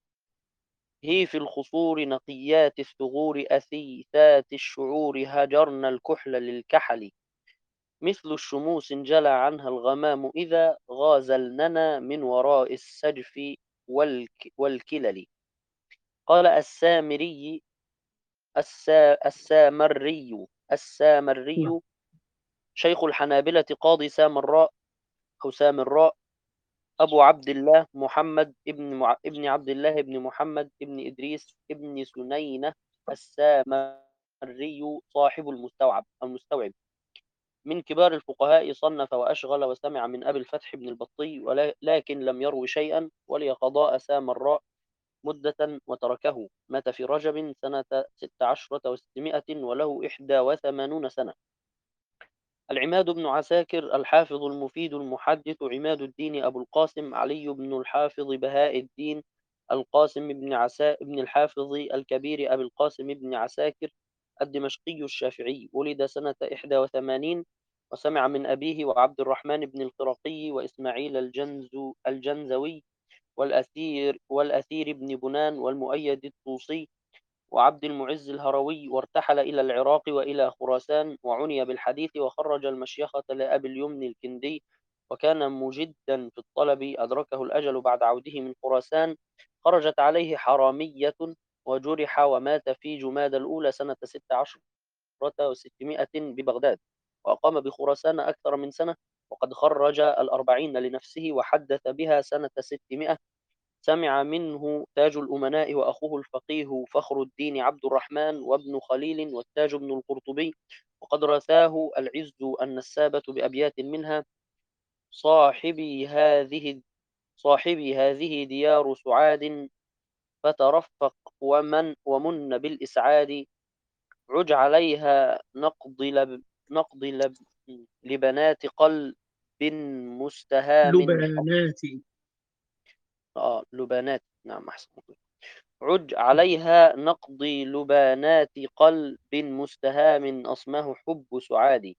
هي في الخصور نقيات الثغور أثيثات الشعور، هجرن الكحل للكحل، مثل الشموس انجلى عنها الغمام إذا غازلننا من وراء السجف والك والكلل. قال السامري السا السامري نعم. السامري شيخ الحنابلة قاضي سامراء أو سامراء، أبو عبد الله محمد ابن مع... ابن عبد الله ابن محمد ابن إدريس ابن سنينة السامري، صاحب المستوعب المستوعب، من كبار الفقهاء، صنف وأشغل، وسمع من أبي الفتح بن البطي، ولكن لم يروي شيئا، ولي قضاء سامراء مدة وتركه. مات في رجب سنة ست عشرة وستمائة، وله إحدى وثمانون سنة. العماد بن عساكر الحافظ المفيد المحدث عماد الدين أبو القاسم علي بن الحافظ بهاء الدين القاسم بن عسا بن الحافظ الكبير أبي القاسم بن عساكر الدمشقي الشافعي، ولد سنة إحدى وثمانين، وسمع من أبيه وعبد الرحمن بن القرقي وإسماعيل الجنزو الجنزوي والأثير والأثير بن بنان والمؤيد الطوسي وعبد المعز الهروي، وارتحل إلى العراق وإلى خراسان، وعني بالحديث، وخرج المشيخة لأبي اليمن الكندي، وكان مجدا في الطلب، أدركه الأجل بعد عوده من خراسان، خرجت عليه حرامية وجرح ومات في جماد الأولى سنة ست عشرة وستمائة ببغداد، وأقام بخراسان أكثر من سنة، وقد خرج الأربعين لنفسه وحدث بها سنة ستمائة. سمع منه تاج الأمناء وأخوه الفقيه فخر الدين عبد الرحمن وابن خليل والتاج بن القرطبي، وقد رثاه العز النسابة بأبيات منها: صاحبي هذه صاحبي هذه ديار سعاد، فترفق ومن ومن بالإسعاد، عج عليها نقض لب نقض لب لبنات قلب مستهام. لبناتي. آه لبنات، نعم أحسن. عج عليها نقضي لبانات قلب مستهام، أصماه حب سعادي.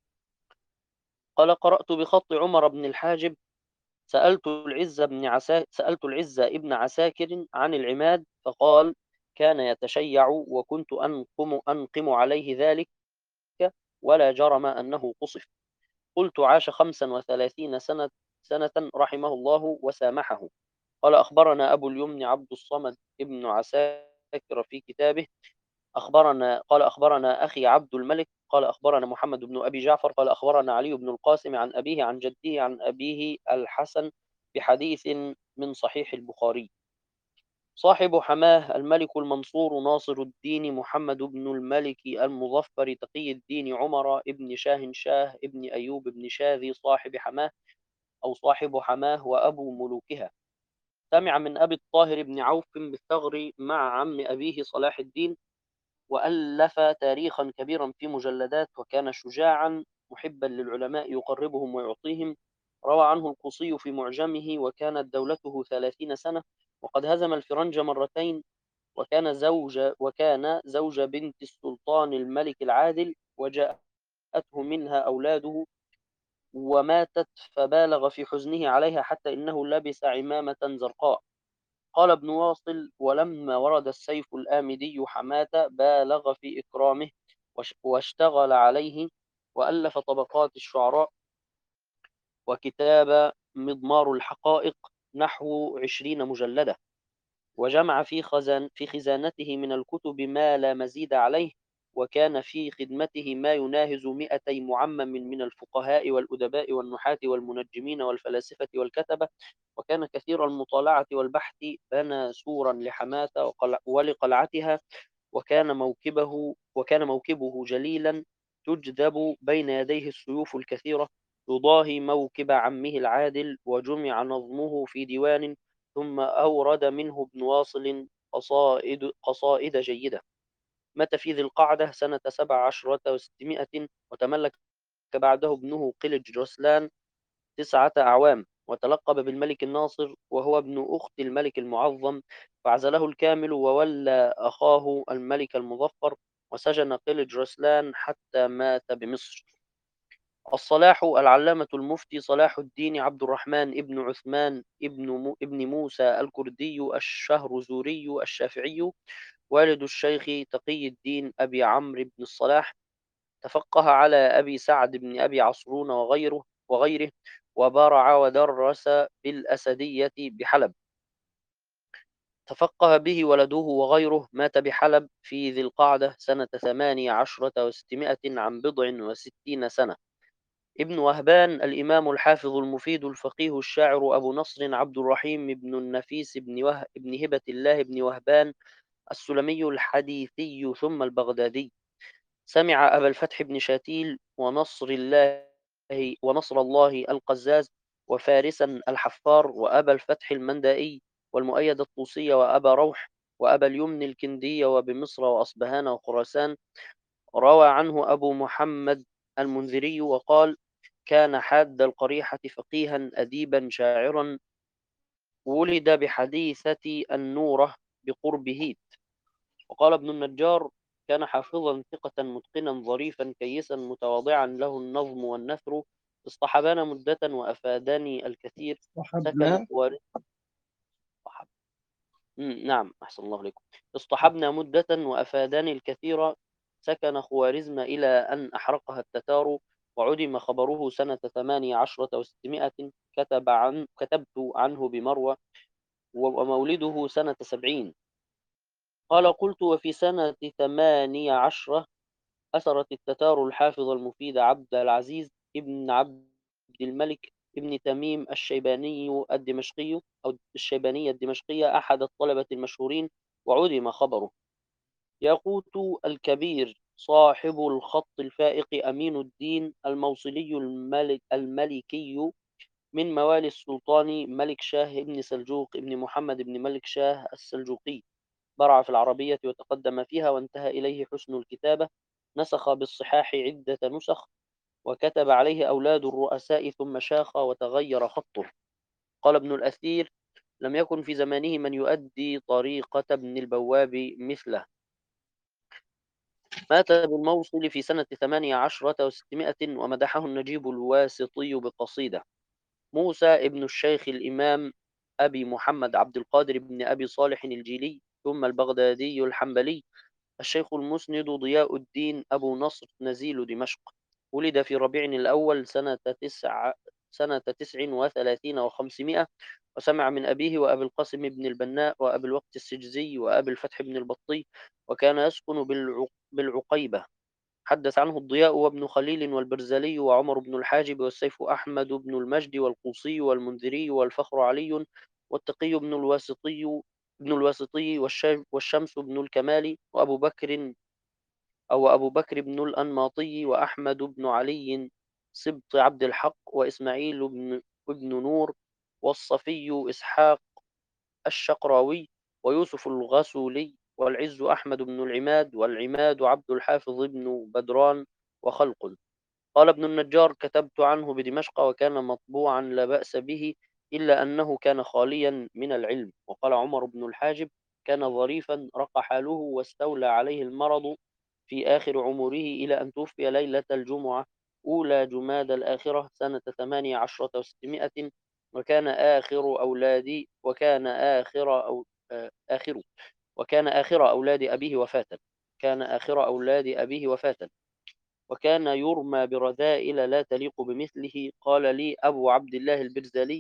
قال: قرأت بخط عمر بن الحاجب. سألت العز بن عسا... سألت العز ابن عساكر عن العماد، فقال: كان يتشيع، وكنت أنقم أنقم عليه ذلك، ولا جرم أنه قصف. قلت: عاش خمسا وثلاثين سنة سنة رحمه الله وسامحه. قال: أخبرنا أبو اليمن عبد الصمد ابن عساكر في كتابه. أخبرنا قال أخبرنا أخي عبد الملك قال أخبرنا محمد بن أبي جعفر قال أخبرنا علي بن القاسم عن أبيه عن جده عن أبيه الحسن بحديث من صحيح البخاري. صاحب حماه الملك المنصور ناصر الدين محمد بن الملك المظفر تقي الدين عمر ابن شاه شاه ابن أيوب بن شاذي صاحب حماه أو صاحب حماه وأبو ملوكها. سمع من أبي الطاهر بن عوف بالثغر مع عم أبيه صلاح الدين، وألف تاريخا كبيرا في مجلدات، وكان شجاعا محبا للعلماء يقربهم ويعطيهم. روى عنه القصي في معجمه، وكانت دولته ثلاثين سنة، وقد هزم الفرنج مرتين، وكان زوج وكان زوج بنت السلطان الملك العادل، وجاءته منها أولاده وماتت، فبالغ في حزنه عليها حتى إنه لبس عمامة زرقاء. قال ابن واصل: ولما ورد السيف الآمدي حماة بالغ في إكرامه واشتغل عليه، وألف طبقات الشعراء وكتاب مضمار الحقائق نحو عشرين مجلدة، وجمع في خزان في خزانته من الكتب ما لا مزيد عليه، وكان في خدمته ما يناهز مئتي معمم من الفقهاء والأدباء والنحاة والمنجمين والفلاسفة والكتبة، وكان كثير المطالعة والبحث. بنى سورا لحماة ولقلعتها، وكان موكبه وكان موكبه جليلا تجذب بين يديه السيوف الكثيرة، يضاهي موكب عمه العادل، وجمع نظمه في ديوان، ثم أورد منه ابن واصل قصائد, قصائد جيدة. مات في ذي القعدة سنة سبع عشرة وستمائة، وتملك بعده ابنه قلج رسلان تسعة أعوام، وتلقب بالملك الناصر، وهو ابن أخت الملك المعظم، فعزله الكامل وولى أخاه الملك المظفر، وسجن قلج رسلان حتى مات بمصر. الصلاح العلامة المفتي صلاح الدين عبد الرحمن ابن عثمان ابن, مو ابن موسى الكردي الشهرزوري الشافعي، والد الشيخ تقي الدين أبي عمرو بن الصلاح، تفقه على أبي سعد بن أبي عصرون وغيره وغيره وبارع ودرس بالأسدية بحلب. تفقه به ولده وغيره. مات بحلب في ذي القعدة سنة ثمانية عشرة وستمائة عن بضع وستين سنة. ابن وهبان الإمام الحافظ المفيد الفقيه الشاعر أبو نصر عبد الرحيم بن النفيس بن, وه... بن هبة الله بن وهبان السلمي الحديثي ثم البغدادي. سمع أبا الفتح بن شاتيل ونصر الله ونصر الله القزاز وفارسا الحفار وأبا الفتح المندائي والمؤيد الطوسي وأبا روح وأبا اليمن الكندي وبمصر وأصبهان وخراسان. روى عنه أبو محمد المنذري وقال: كان حاد القريحة فقيها أديبا شاعرا ولد بحديثة النورة بقرب هيت. وقال ابن النجار: كان حافظا ثقة متقنا ظريفا كيسا متواضعا له النظم والنثر، اصطحبان مدة وأفاداني الكثير. سكن صحبنا خوارزم اصطحب- مم، نعم، أحسن الله عليكم. اصطحبنا مدة وأفاداني الكثير. سكن خوارزم إلى أن أحرقها التتار، وعدم خبره سنة ثمانية عشرة وستمائة. كتب عن كتبت عنه بمروى، ومولده سنة سبعين. قال: قلت: وفي سنة ثمانية عشرة أسرت التتار الحافظ المفيد عبد العزيز ابن عبد الملك ابن تميم الشيباني الدمشقي أو الشيباني الدمشقي أحد الطلبة المشهورين، وعدم خبره. ياقوت الكبير صاحب الخط الفائق أمين الدين الموصلي الملك الملكي من موالي السلطان ملك شاه ابن سلجوق ابن محمد ابن ملك شاه السلجوقي. برع في العربية وتقدم فيها، وانتهى إليه حسن الكتابة. نسخ بالصحاح عدة نسخ، وكتب عليه أولاد الرؤساء ثم شاخ وتغير خطه. قال ابن الأثير: لم يكن في زمانه من يؤدي طريقة ابن البواب مثله. مات بالموصل في سنة ثمانية عشرة وستمائة، ومدحه النجيب الواسطي بقصيدة: موسى ابن الشيخ الإمام أبي محمد عبد القادر بن أبي صالح الجيلي، ثم البغدادي الحنبلي، الشيخ المسند ضياء الدين أبو نصر نزيل دمشق. ولد في ربيع الأول سنة تسع سنة تسع وثلاثين وخمسمائة، وسمع من أبيه وأبي القاسم بن البناء وأبي الوقت السجزي وأبي الفتح بن البطي، وكان يسكن بالعق... بالعقيبة. حدث عنه الضياء وابن خليل والبرزلي وعمر بن الحاجب والسيف أحمد بن المجد والقوصي والمنذري والفخر علي والتقي بن الواسطي ابن الواسطي والشمس بن الكمال وأبو بكر أو أبو بكر بن الأنماطي وأحمد بن علي سبط عبد الحق وإسماعيل بن ابن نور والصفي إسحاق الشقراوي ويوسف الغسولي والعز أحمد بن العماد والعماد عبد الحافظ بن بدران وخلق. قال ابن النجار: كتبت عنه بدمشق، وكان مطبوعا لا بأس به، إلا أنه كان خاليا من العلم. وقال عمر بن الحاجب: كان ظريفا رق حاله واستولى عليه المرض في آخر عمره، إلى أن توفي ليلة الجمعة أولى جماد الآخرة سنة ثمانية عشرة وستمائة. وكان آخر أولادي وكان آخر أو آخر وكان آخر أولاد أبيه وفاة كان آخر أولاد أبيه وفاة وكان يرمى برذائل لا تليق بمثله. قال لي أبو عبد الله البرزالي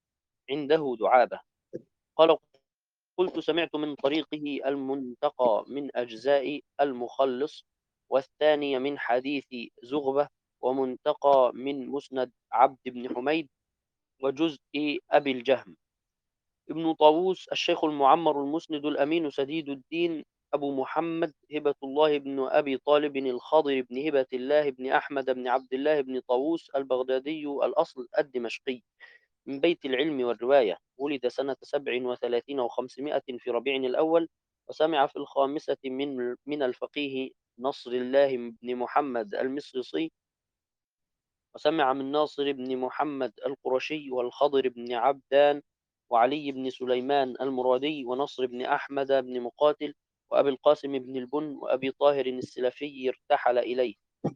عنده دعابة. قال: قلت: سمعت من طريقه المنتقى من أجزاء المخلص، والثاني من حديث زغبة، ومنتقى من مسند عبد بن حميد، وجزء أبي الجهم. ابن طاووس الشيخ المعمر المسند الأمين سديد الدين أبو محمد هبة الله بن أبي طالب الخضر بن هبة الله بن أحمد بن عبد الله بن طاووس البغدادي الأصل الدمشقي، من بيت العلم والرواية. ولد سنة سبع وثلاثين وخمسمائة في ربيع الأول، وسمع في الخامسة من من الفقيه نصر الله بن محمد المصري، وسمع من ناصر بن محمد القرشي والخضر بن عبدان وعلي بن سليمان المرادي ونصر بن أحمد بن مقاتل وأبي القاسم بن البن وأبي طاهر السلفي ارتحل إليه.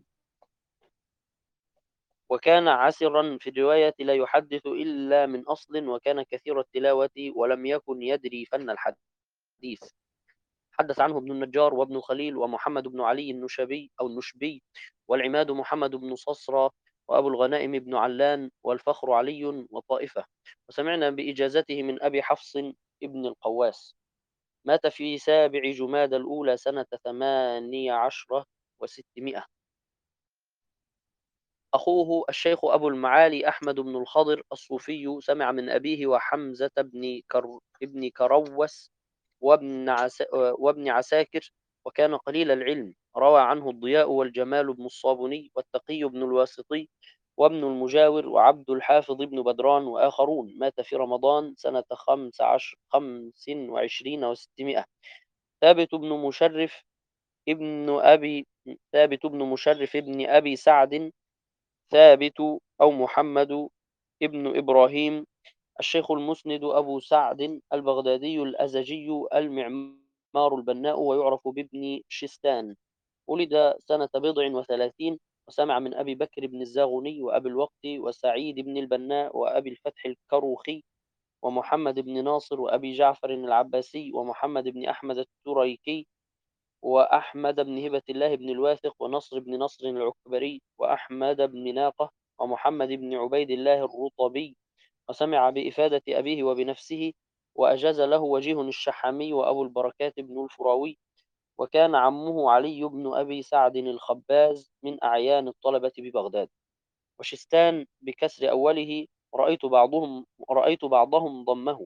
وكان عسرا في الرواية، لا يحدث إلا من أصل، وكان كثير التلاوة ولم يكن يدري فن الحديث. حدث عنه ابن النجار وابن خليل ومحمد بن علي النشبي أو النشبي والعماد محمد بن صصرى وأبو الغنائم بن علان والفخر علي وطائفة. وسمعنا بإجازته من أبي حفص ابن القواس. مات في سابع جماد الأولى سنة ثمانية عشرة وستمائة. أخوه الشيخ أبو المعالي أحمد بن الخضر الصوفي سمع من أبيه وحمزة بن كر... ابن كروس وابن, عس... وابن عساكر، وكان قليل العلم. روى عنه الضياء والجمال بن الصابوني والتقي بن الواسطي وابن المجاور وعبد الحافظ بن بدران وآخرون. مات في رمضان سنة خمس, عشر... خمس وعشرين وستمائة. ثابت بن مشرف ابن أبي ثابت بن مشرف ابن أبي سعد ثابت أو محمد ابن إبراهيم الشيخ المسند أبو سعد البغدادي الأزجي المعمار البناء، ويعرف بابن شستان. ولد سنة بضع وثلاثين، وسمع من أبي بكر بن الزاغني وأبي الوقت وسعيد بن البناء وأبي الفتح الكروخي ومحمد بن ناصر وأبي جعفر العباسي ومحمد بن أحمد التريكي وأحمد بن هبة الله بن الواثق ونصر بن نصر العكبري وأحمد بن ناقة ومحمد بن عبيد الله الرطبي، وسمع بإفادة أبيه وبنفسه، وأجاز له وجيه الشحامي وأبو البركات بن الفراوي. وكان عمه علي بن أبي سعد الخباز من أعيان الطلبة ببغداد. وشستان بكسر أوله، رأيت بعضهم رأيت بعضهم ضمه.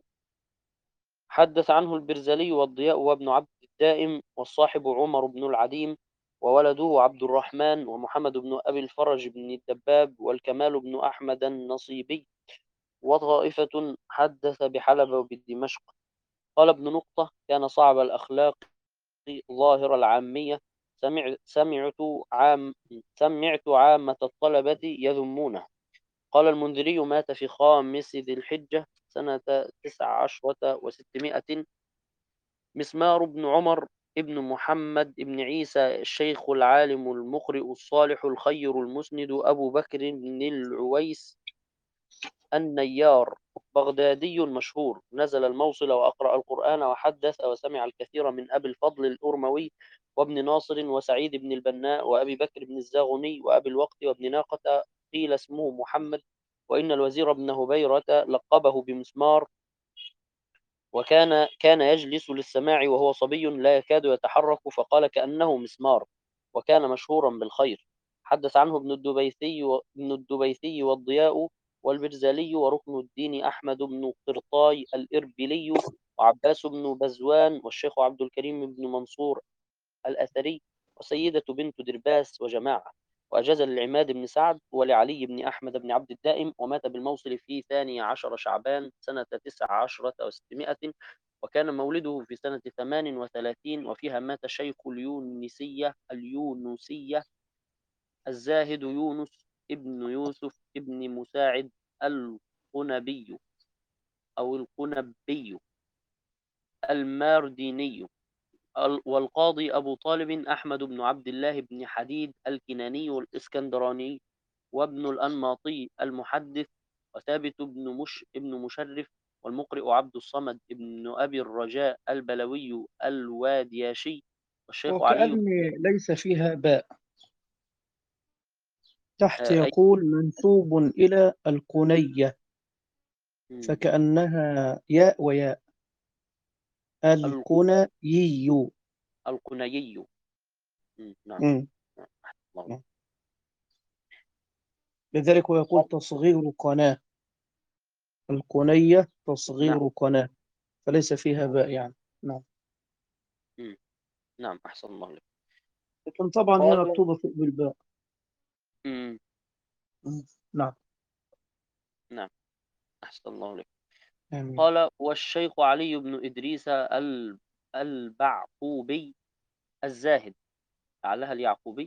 حدث عنه البرزلي والضياء وابن عبد الدائم والصاحب عمر بن العديم وولده عبد الرحمن ومحمد بن أبي الفرج بن الدباب والكمال بن أحمد النصيبي وطائفة حدث بحلب وبدمشق. قال ابن نقطة: كان صعب الأخلاق ظاهر العامية، سمع سمعت عام سمعت عامة الطلبة يذمونه. قال المنذري: مات في خامس ذي الحجة سنة تسع عشرة وستمائة. مسمار بن عمر ابن محمد ابن عيسى الشيخ العالم المقرئ الصالح الخير المسند أبو بكر بن العويس النيار، بغدادي مشهور، نزل الموصل وأقرأ القرآن وحدث وسمع الكثير من أبي الفضل الأرموي وابن ناصر وسعيد بن البناء وأبي بكر بن الزاغني وأبي الوقت وابن ناقة، قيل اسمه محمد، وإن الوزير بن هبيرة لقبه بمسمار. وكان كان يجلس للسماع وهو صبي لا يكاد يتحرك، فقال كأنه مسمار، وكان مشهورا بالخير. حدث عنه ابن الدبيثي ابن الدبيثي والضياء والبرزالي وركن الدين أحمد بن قرطاي الإربلي وعباس بن بزوان والشيخ عبد الكريم بن منصور الأثري وسيدة بنت درباس وجماعة. وأجاز للعماد بن سعد ولعلي بن أحمد بن عبد الدائم، ومات بالموصل في ثاني عشر شعبان سنة تسع عشرة وستمائة، وكان مولده في سنة ثمان وثلاثين، وفيها مات شيخ اليونسية اليونسية الزاهد يونس ابن يوسف ابن مساعد القنبي أو القنبي المارديني. والقاضي أبو طالب أحمد بن عبد الله بن حديد الكناني الإسكندراني، وابن الأنماطي المحدث، وثابت بن مش ابن مشرف، والمقرئ عبد الصمد ابن أبي الرجاء البلوي الوادياشي، والشيخ علي. وكأن ليس فيها باء، تحت آه، أي يقول منسوب إلى القنية، مم. فكأنها ياء وياء، الق- القنيي. القنيي. مم. نعم. مم. نعم. الله. نعم. لذلك هو يقول تصغير قناة، القنية نعم. تصغير قناة، فليس فيها باء يعني. نعم. مم. نعم، أحسن الله لك. لكن طبعا هي قال مكتوبة فوق بالباء. مم. مم. نعم. نعم، أحسن الله لك. آمين. قال: والشيخ علي بن إدريس ال- البعقوبي الزاهد، لعلها اليعقوبي.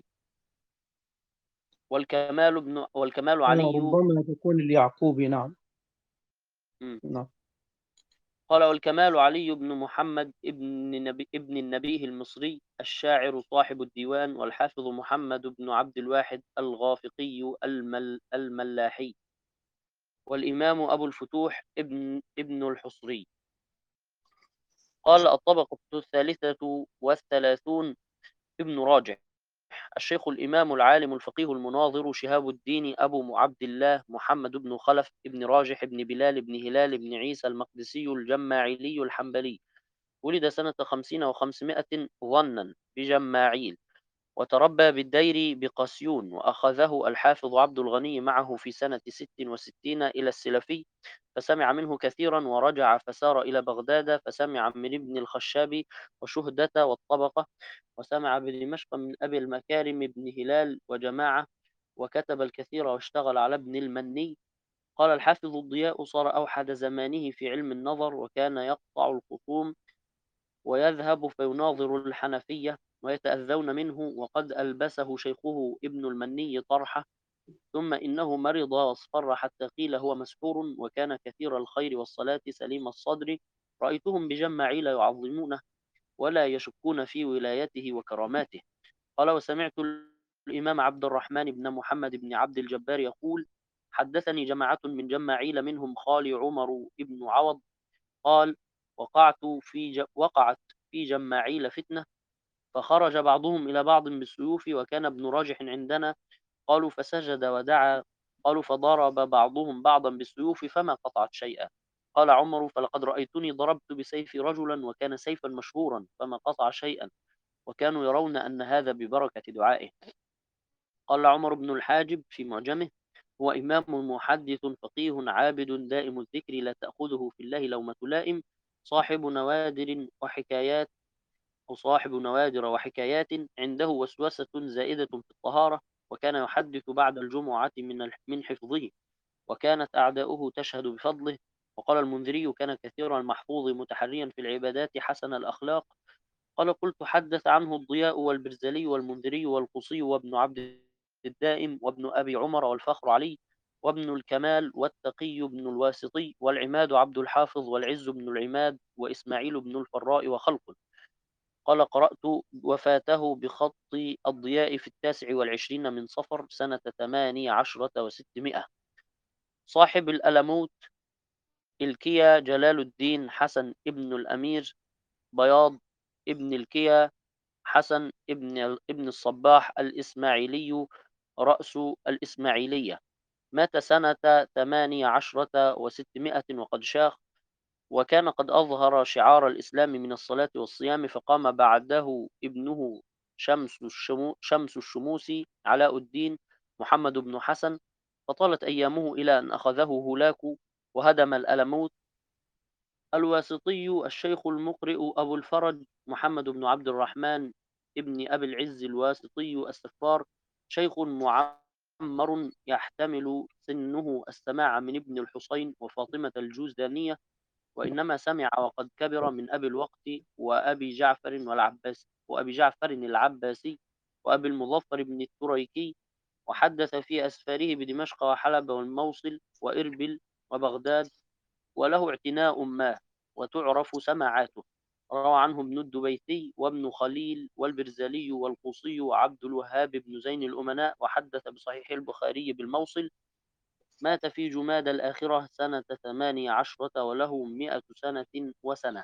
والكمال بن والكمال آه، علي. ربما تكون اليعقوبي. نعم. مم. نعم. قال: والكمال علي بن محمد ابن نبي ابن النبيه المصري الشاعر صاحب الديوان، والحافظ محمد بن عبد الواحد الغافقي المل الملاحي، والإمام أبو الفتوح ابن ابن الحصري. قال: الطبقة الثالثة والثلاثون ابن راجع، الشيخ الإمام العالم الفقيه المناظر شهاب الدين أبو عبد الله محمد بن خلف بن راجح بن بلال بن هلال بن عيسى المقدسي الجماعيلي الحنبلي، ولد سنة خمسين وخمسمائة ظنا بجماعيل، وتربى بالدير بقسيون، وأخذه الحافظ عبد الغني معه في سنة ست وستين إلى السلفي، فسمع منه كثيرا، ورجع فسار إلى بغداد فسمع من ابن الخشاب وشهدة والطبقة، وسمع بدمشق من أبي المكارم بن هلال وجماعة، وكتب الكثير واشتغل على ابن المني. قال الحافظ الضياء: صار أوحد زمانه في علم النظر، وكان يقطع الخصوم ويذهب فيناظر الحنفية ويتأذون منه، وقد ألبسه شيخه ابن المني طرحة، ثم إنه مرض واصفر حتى قيل هو مسحور، وكان كثير الخير والصلاة سليم الصدر، رأيتهم بجماعيل يعظمونه ولا يشكون في ولايته وكراماته. قال: وسمعت الإمام عبد الرحمن بن محمد بن عبد الجبار يقول: حدثني جماعة من جماعيل منهم خالي عمر بن عوض قال: وقعت في ج... وقعت في جماعيل فتنة، فخرج بعضهم إلى بعض بالسيوف، وكان ابن راجح عندنا. قالوا: فسجد ودعا. قالوا: فضرب بعضهم بعضا بالسيوف فما قطعت شيئا. قال عمر: فلقد رأيتني ضربت بسيفي رجلا وكان سيفا مشهورا فما قطع شيئا، وكانوا يرون أن هذا ببركة دعائه. قال عمر بن الحاجب في معجمه: هو إمام محدث فقيه عابد دائم الذكر، لا تأخذه في الله لومة لائم، صاحب نوادر وحكايات أو صاحب نوادر وحكايات، عنده وسوسة زائدة في الطهارة، وكان يحدث بعد الجمعة من من حفظه، وكانت أعداؤه تشهد بفضله. وقال المنذري: كان كثير المحفوظ متحريا في العبادات حسن الأخلاق. قال: قلت: حدث عنه الضياء والبرزلي والمنذري والقصي وابن عبد الدائم وابن أبي عمر والفخر علي وابن الكمال والتقي بن الواسطي والعماد عبد الحافظ والعز بن العماد وإسماعيل بن الفراء وخلق. قال: قرأت وفاته بخط الضياء في التاسع والعشرين من صفر سنة ثماني عشرة وستمائة. صاحب الألموت الكيا جلال الدين حسن ابن الأمير بياض ابن الكيا حسن ابن ابن الصباح الإسماعيلي رأس الإسماعيلية، مات سنة ثماني عشرة وستمائة وقد شاخ، وكان قد أظهر شعار الإسلام من الصلاة والصيام، فقام بعده ابنه شمس الشمو شمس الشموسي علاء الدين محمد بن حسن، فطالت أيامه إلى أن أخذه هلاك وهدم الألموت. الواسطي الشيخ المقرئ أبو الفرج محمد بن عبد الرحمن ابن أبي العز الواسطي السفار، شيخ معمر يحتمل سنه السماع من ابن الحسين وفاطمة الجوزانية، وإنما سمع وقد كبر من أبي الوقت وأبي جعفر والعباس وأبي جعفر العباسي وأبي المظفر بن التريكي، وحدث في أسفاره بدمشق وحلب والموصل وإربل وبغداد، وله اعتناء ما وتعرف سماعاته. روى عنه ابن الدبيثي وابن خليل والبرزلي والقوصي وعبد الوهاب بن زين الأمناء، وحدث بصحيح البخاري بالموصل. مات في جماد الآخرة سنة ثماني عشرة وله مئة سنة وسنة.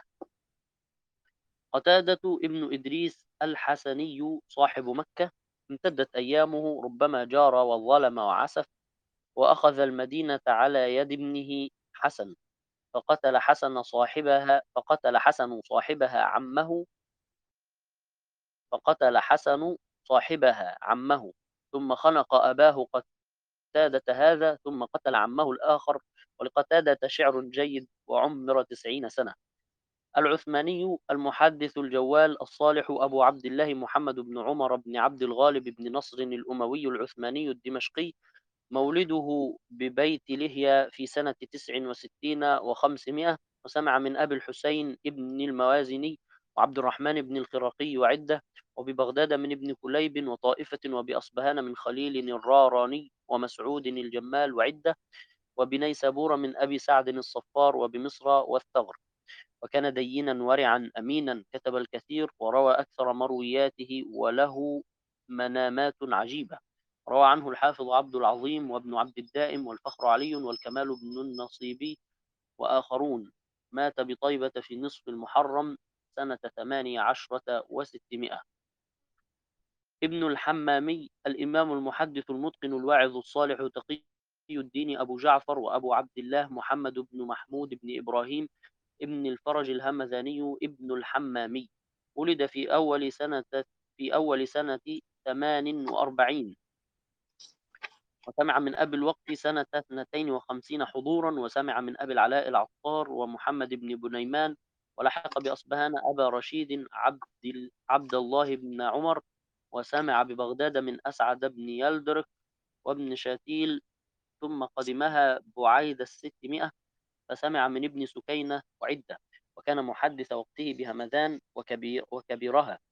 قتادة ابن إدريس الحسني صاحب مكة، امتدت أيامه، ربما جار وظلم وعسف، وأخذ المدينة على يد ابنه حسن، فقتل حسن صاحبها فقتل حسن صاحبها عمه فقتل حسن صاحبها عمه ثم خنق أباه قتادة هذا، ثم قتل عمه الآخر. ولقتادة شعر جيد وعمر تسعين سنة. العثماني المحدث الجوال الصالح أبو عبد الله محمد بن عمر بن عبد الغالب بن نصر الأموي العثماني الدمشقي، مولده ببيت لهيا في سنة تسع وستين وخمسمائة، وسمع من أبي الحسين ابن الموازني وعبد الرحمن بن الخراقي وعدة، وببغداد من ابن كليب وطائفة، وبأصبهان من خليل الراراني ومسعود الجمال وعدة، وبنيسابور من أبي سعد الصفار، وبمصر والثغر. وكان دينا ورعا أمينا، كتب الكثير وروى أكثر مروياته، وله منامات عجيبة. روى عنه الحافظ عبد العظيم وابن عبد الدائم والفخر علي والكمال بن النصيبي وآخرون. مات بطيبة في نصف المحرم سنة ثماني عشرة وستمائة. ابن الحمامي الإمام المحدث المتقن الواعظ الصالح تقي الدين أبو جعفر وأبو عبد الله محمد بن محمود بن إبراهيم ابن الفرج الهمذاني ابن الحمامي، ولد في أول سنة في أول سنة ثمان وأربعين، وسمع من أبي الوقت سنة اثنتين وخمسين حضورا، وسمع من أبي العلاء العطار ومحمد بن بنيمان، ولحق بأصبهان أبا رشيد عبد عبد الله بن عمر، وسمع ببغداد من أسعد بن يلدرك وابن شاتيل، ثم قدمها بعيد الستمائة، فسمع من ابن سكينة وعدة، وكان محدث وقته بهمذان وكبير وكبيرها.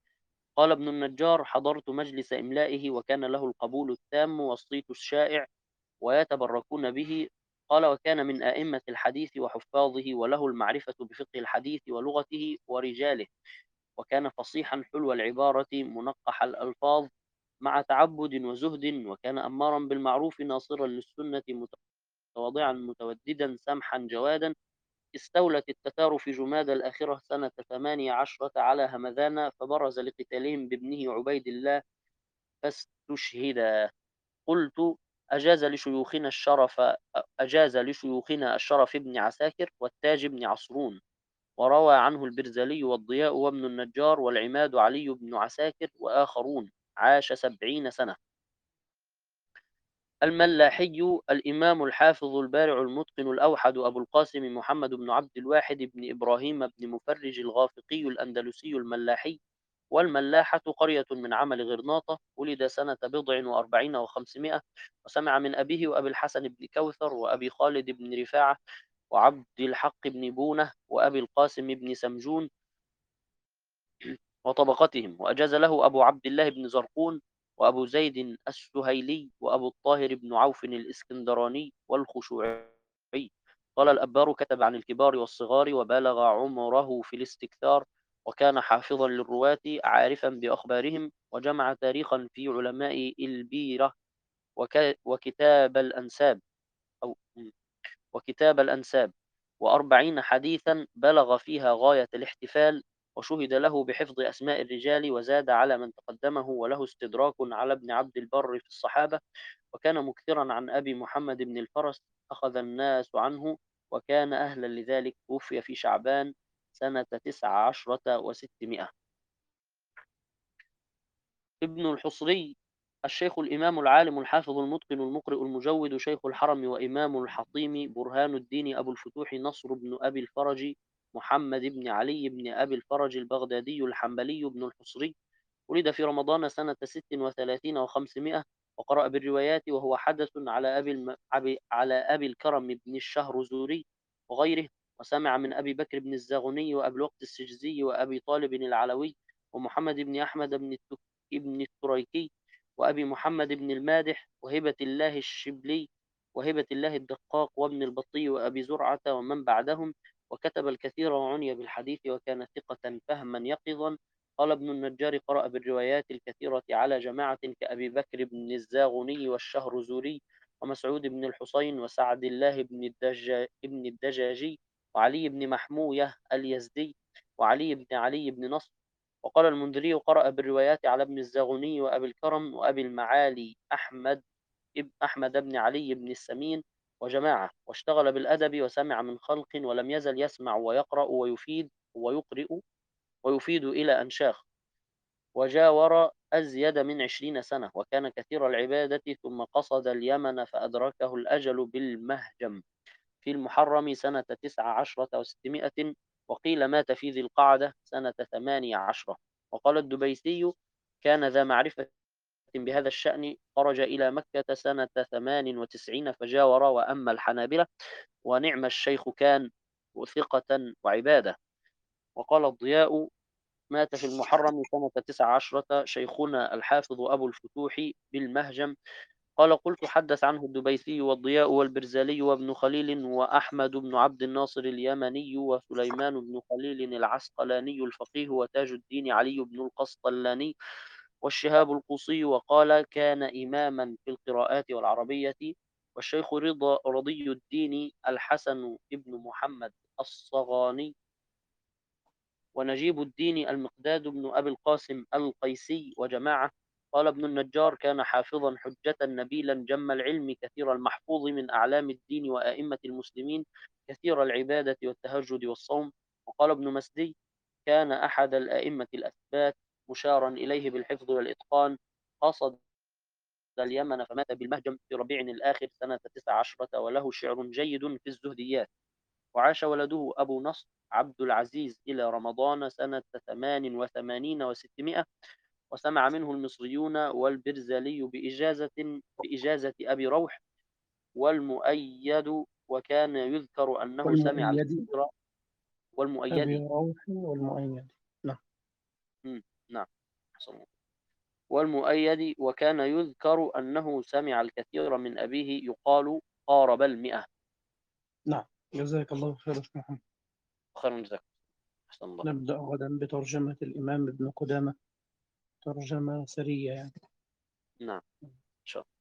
قال ابن النجار: حضرت مجلس إملائه وكان له القبول التام والصيت الشائع ويتبركون به. قال: وكان من أئمة الحديث وحفاظه، وله المعرفة بفقه الحديث ولغته ورجاله، وكان فصيحا حلو العبارة منقح الألفاظ مع تعبد وزهد، وكان أمارا بالمعروف ناصرا للسنة متواضعا متوددا سمحا جوادا. استولت التتار في جماد الآخرة سنة ثمانية عشرة على همذان، فبرز لقتالهم بابنه عبيد الله فاستشهدا. قلت: أجاز لشيوخنا الشرف أجاز لشيوخنا الشرف ابن عساكر والتاج ابن عصرون، وروى عنه البرزلي والضياء وابن النجار والعماد علي بن عساكر وآخرون. عاش سبعين سنة. الملاحي الإمام الحافظ البارع المتقن الأوحد أبو القاسم محمد بن عبد الواحد بن إبراهيم بن مفرج الغافقي الأندلسي الملاحي. والملاحة قرية من عمل غرناطة. ولد سنة بضع وأربعين وخمسمائة، وسمع من أبيه وأبي الحسن بن كوثر وأبي خالد بن رفاعة وعبد الحق بن بونة وأبي القاسم بن سمجون وطبقتهم. وأجاز له أبو عبد الله بن زرقون وأبو زيد السهيلي وأبو الطاهر بن عوف الإسكندراني والخشوعي. قال الأبار: كتب عن الكبار والصغار وبالغ عمره في الاستكثار، وكان حافظا للرواة عارفا بأخبارهم، وجمع تاريخا في علماء البيرة وك... وكتاب الأنساب أو وكتاب الأنساب وأربعين حديثا بلغ فيها غاية الاحتفال، وشهد له بحفظ أسماء الرجال، وزاد على من تقدمه، وله استدراك على ابن عبد البر في الصحابة، وكان مكثرا عن أبي محمد بن الفرس أخذ الناس عنه، وكان أهلا لذلك. توفي في شعبان سنة تسع عشرة وستمائة. ابن الحصري الشيخ الإمام العالم الحافظ المتقن المقرئ المجود شيخ الحرم وإمام الحطيم برهان الدين أبو الفتوح نصر بن أبي الفرج محمد بن علي بن أبي الفرج البغدادي الحنبلي بن الحصري. ولد في رمضان سنة ست وثلاثين وخمسمائة، وقرأ بالروايات وهو حدث على أبي, الم... على أبي الكرم بن الشهرزوري وغيره، وسمع من أبي بكر بن الزاغني وأبي الوقت السجزي وأبي طالب العلوي ومحمد بن أحمد بن التك... بن التريكي وأبي محمد بن المادح وهبة الله الشبلي وهبة الله الدقاق وابن البطي وأبي زرعة ومن بعدهم. وكتب الكثير وعني بالحديث، وكان ثقة فهما يقظا. قال ابن النجار: قرأ بالروايات الكثيرة على جماعة كأبي بكر بن الزاغني والشهرزوري ومسعود بن الحسين وسعد الله بن الدجا بن الدجاجي وعلي بن محموية اليزدي وعلي بن علي بن نصر. وقال المنذري: قرأ بالروايات على ابن الزاغني وأبي الكرم وأبي المعالي أحمد أحمد بن علي بن السمين وجماعة، واشتغل بالأدب وسمع من خلق، ولم يزل يسمع ويقرأ ويفيد ويقرئ ويفيد إلى أن شاخ، وجاور أزيد من عشرين سنة، وكان كثير العبادة، ثم قصد اليمن فأدركه الأجل بالمهجم في المحرم سنة تسع عشرة وستمائة، وقيل مات في ذي القعدة سنة ثمانية عشرة. وقال الدبيسي: كان ذا معرفة بهذا الشأن، خرج إلى مكة سنة ثمان وتسعين فجاور وأما الحنابلة، ونعم الشيخ كان وثقة وعبادة. وقال الضياء: مات في المحرم سنة تسع عشرة شيخنا الحافظ أبو الفتوح بالمهجم. قال: قلت: حدث عنه الدبيسي والضياء والبرزالي وابن خليل وأحمد بن عبد الناصر اليمني وسليمان بن خليل العسقلاني الفقيه وتاج الدين علي بن القسطلاني والشهاب القوصي. وقال: كان إماما في القراءات والعربية. والشيخ رضا رضي الدين الحسن ابن محمد الصغاني ونجيب الدين المقداد بن أبي القاسم القيسي وجماعة. قال ابن النجار: كان حافظا حجة نبيلا جم العلم كثير المحفوظ من أعلام الدين وأئمة المسلمين كثير العبادة والتهجد والصوم. وقال ابن مسدي: كان أحد الأئمة الأثبات مشارا إليه بالحفظ والإتقان، قصد اليمن فمات بالمهجم في ربيع الآخر سنة تسع عشرة، وله شعر جيد في الزهديات. وعاش ولده أبو نصر عبد العزيز إلى رمضان سنة ثمان وثمانين وستمائة، وسمع منه المصريون والبرزالي بإجازة بإجازة أبي روح والمؤيد، وكان يذكر أنه سمع والمؤيد الكثير أبي والمؤيد. روح والمؤيد. نعم. مم. نعم. أحسن الله. والمؤيد وكان يذكر أنه سمع الكثير من أبيه يقال قارب المئة. نعم، جزاك الله خير يا محمد. خير من ذلك. أحسن الله. نبدأ غدا بترجمة الإمام ابن قدامة، ترجمة سرية يعني. نعم إن شاء الله.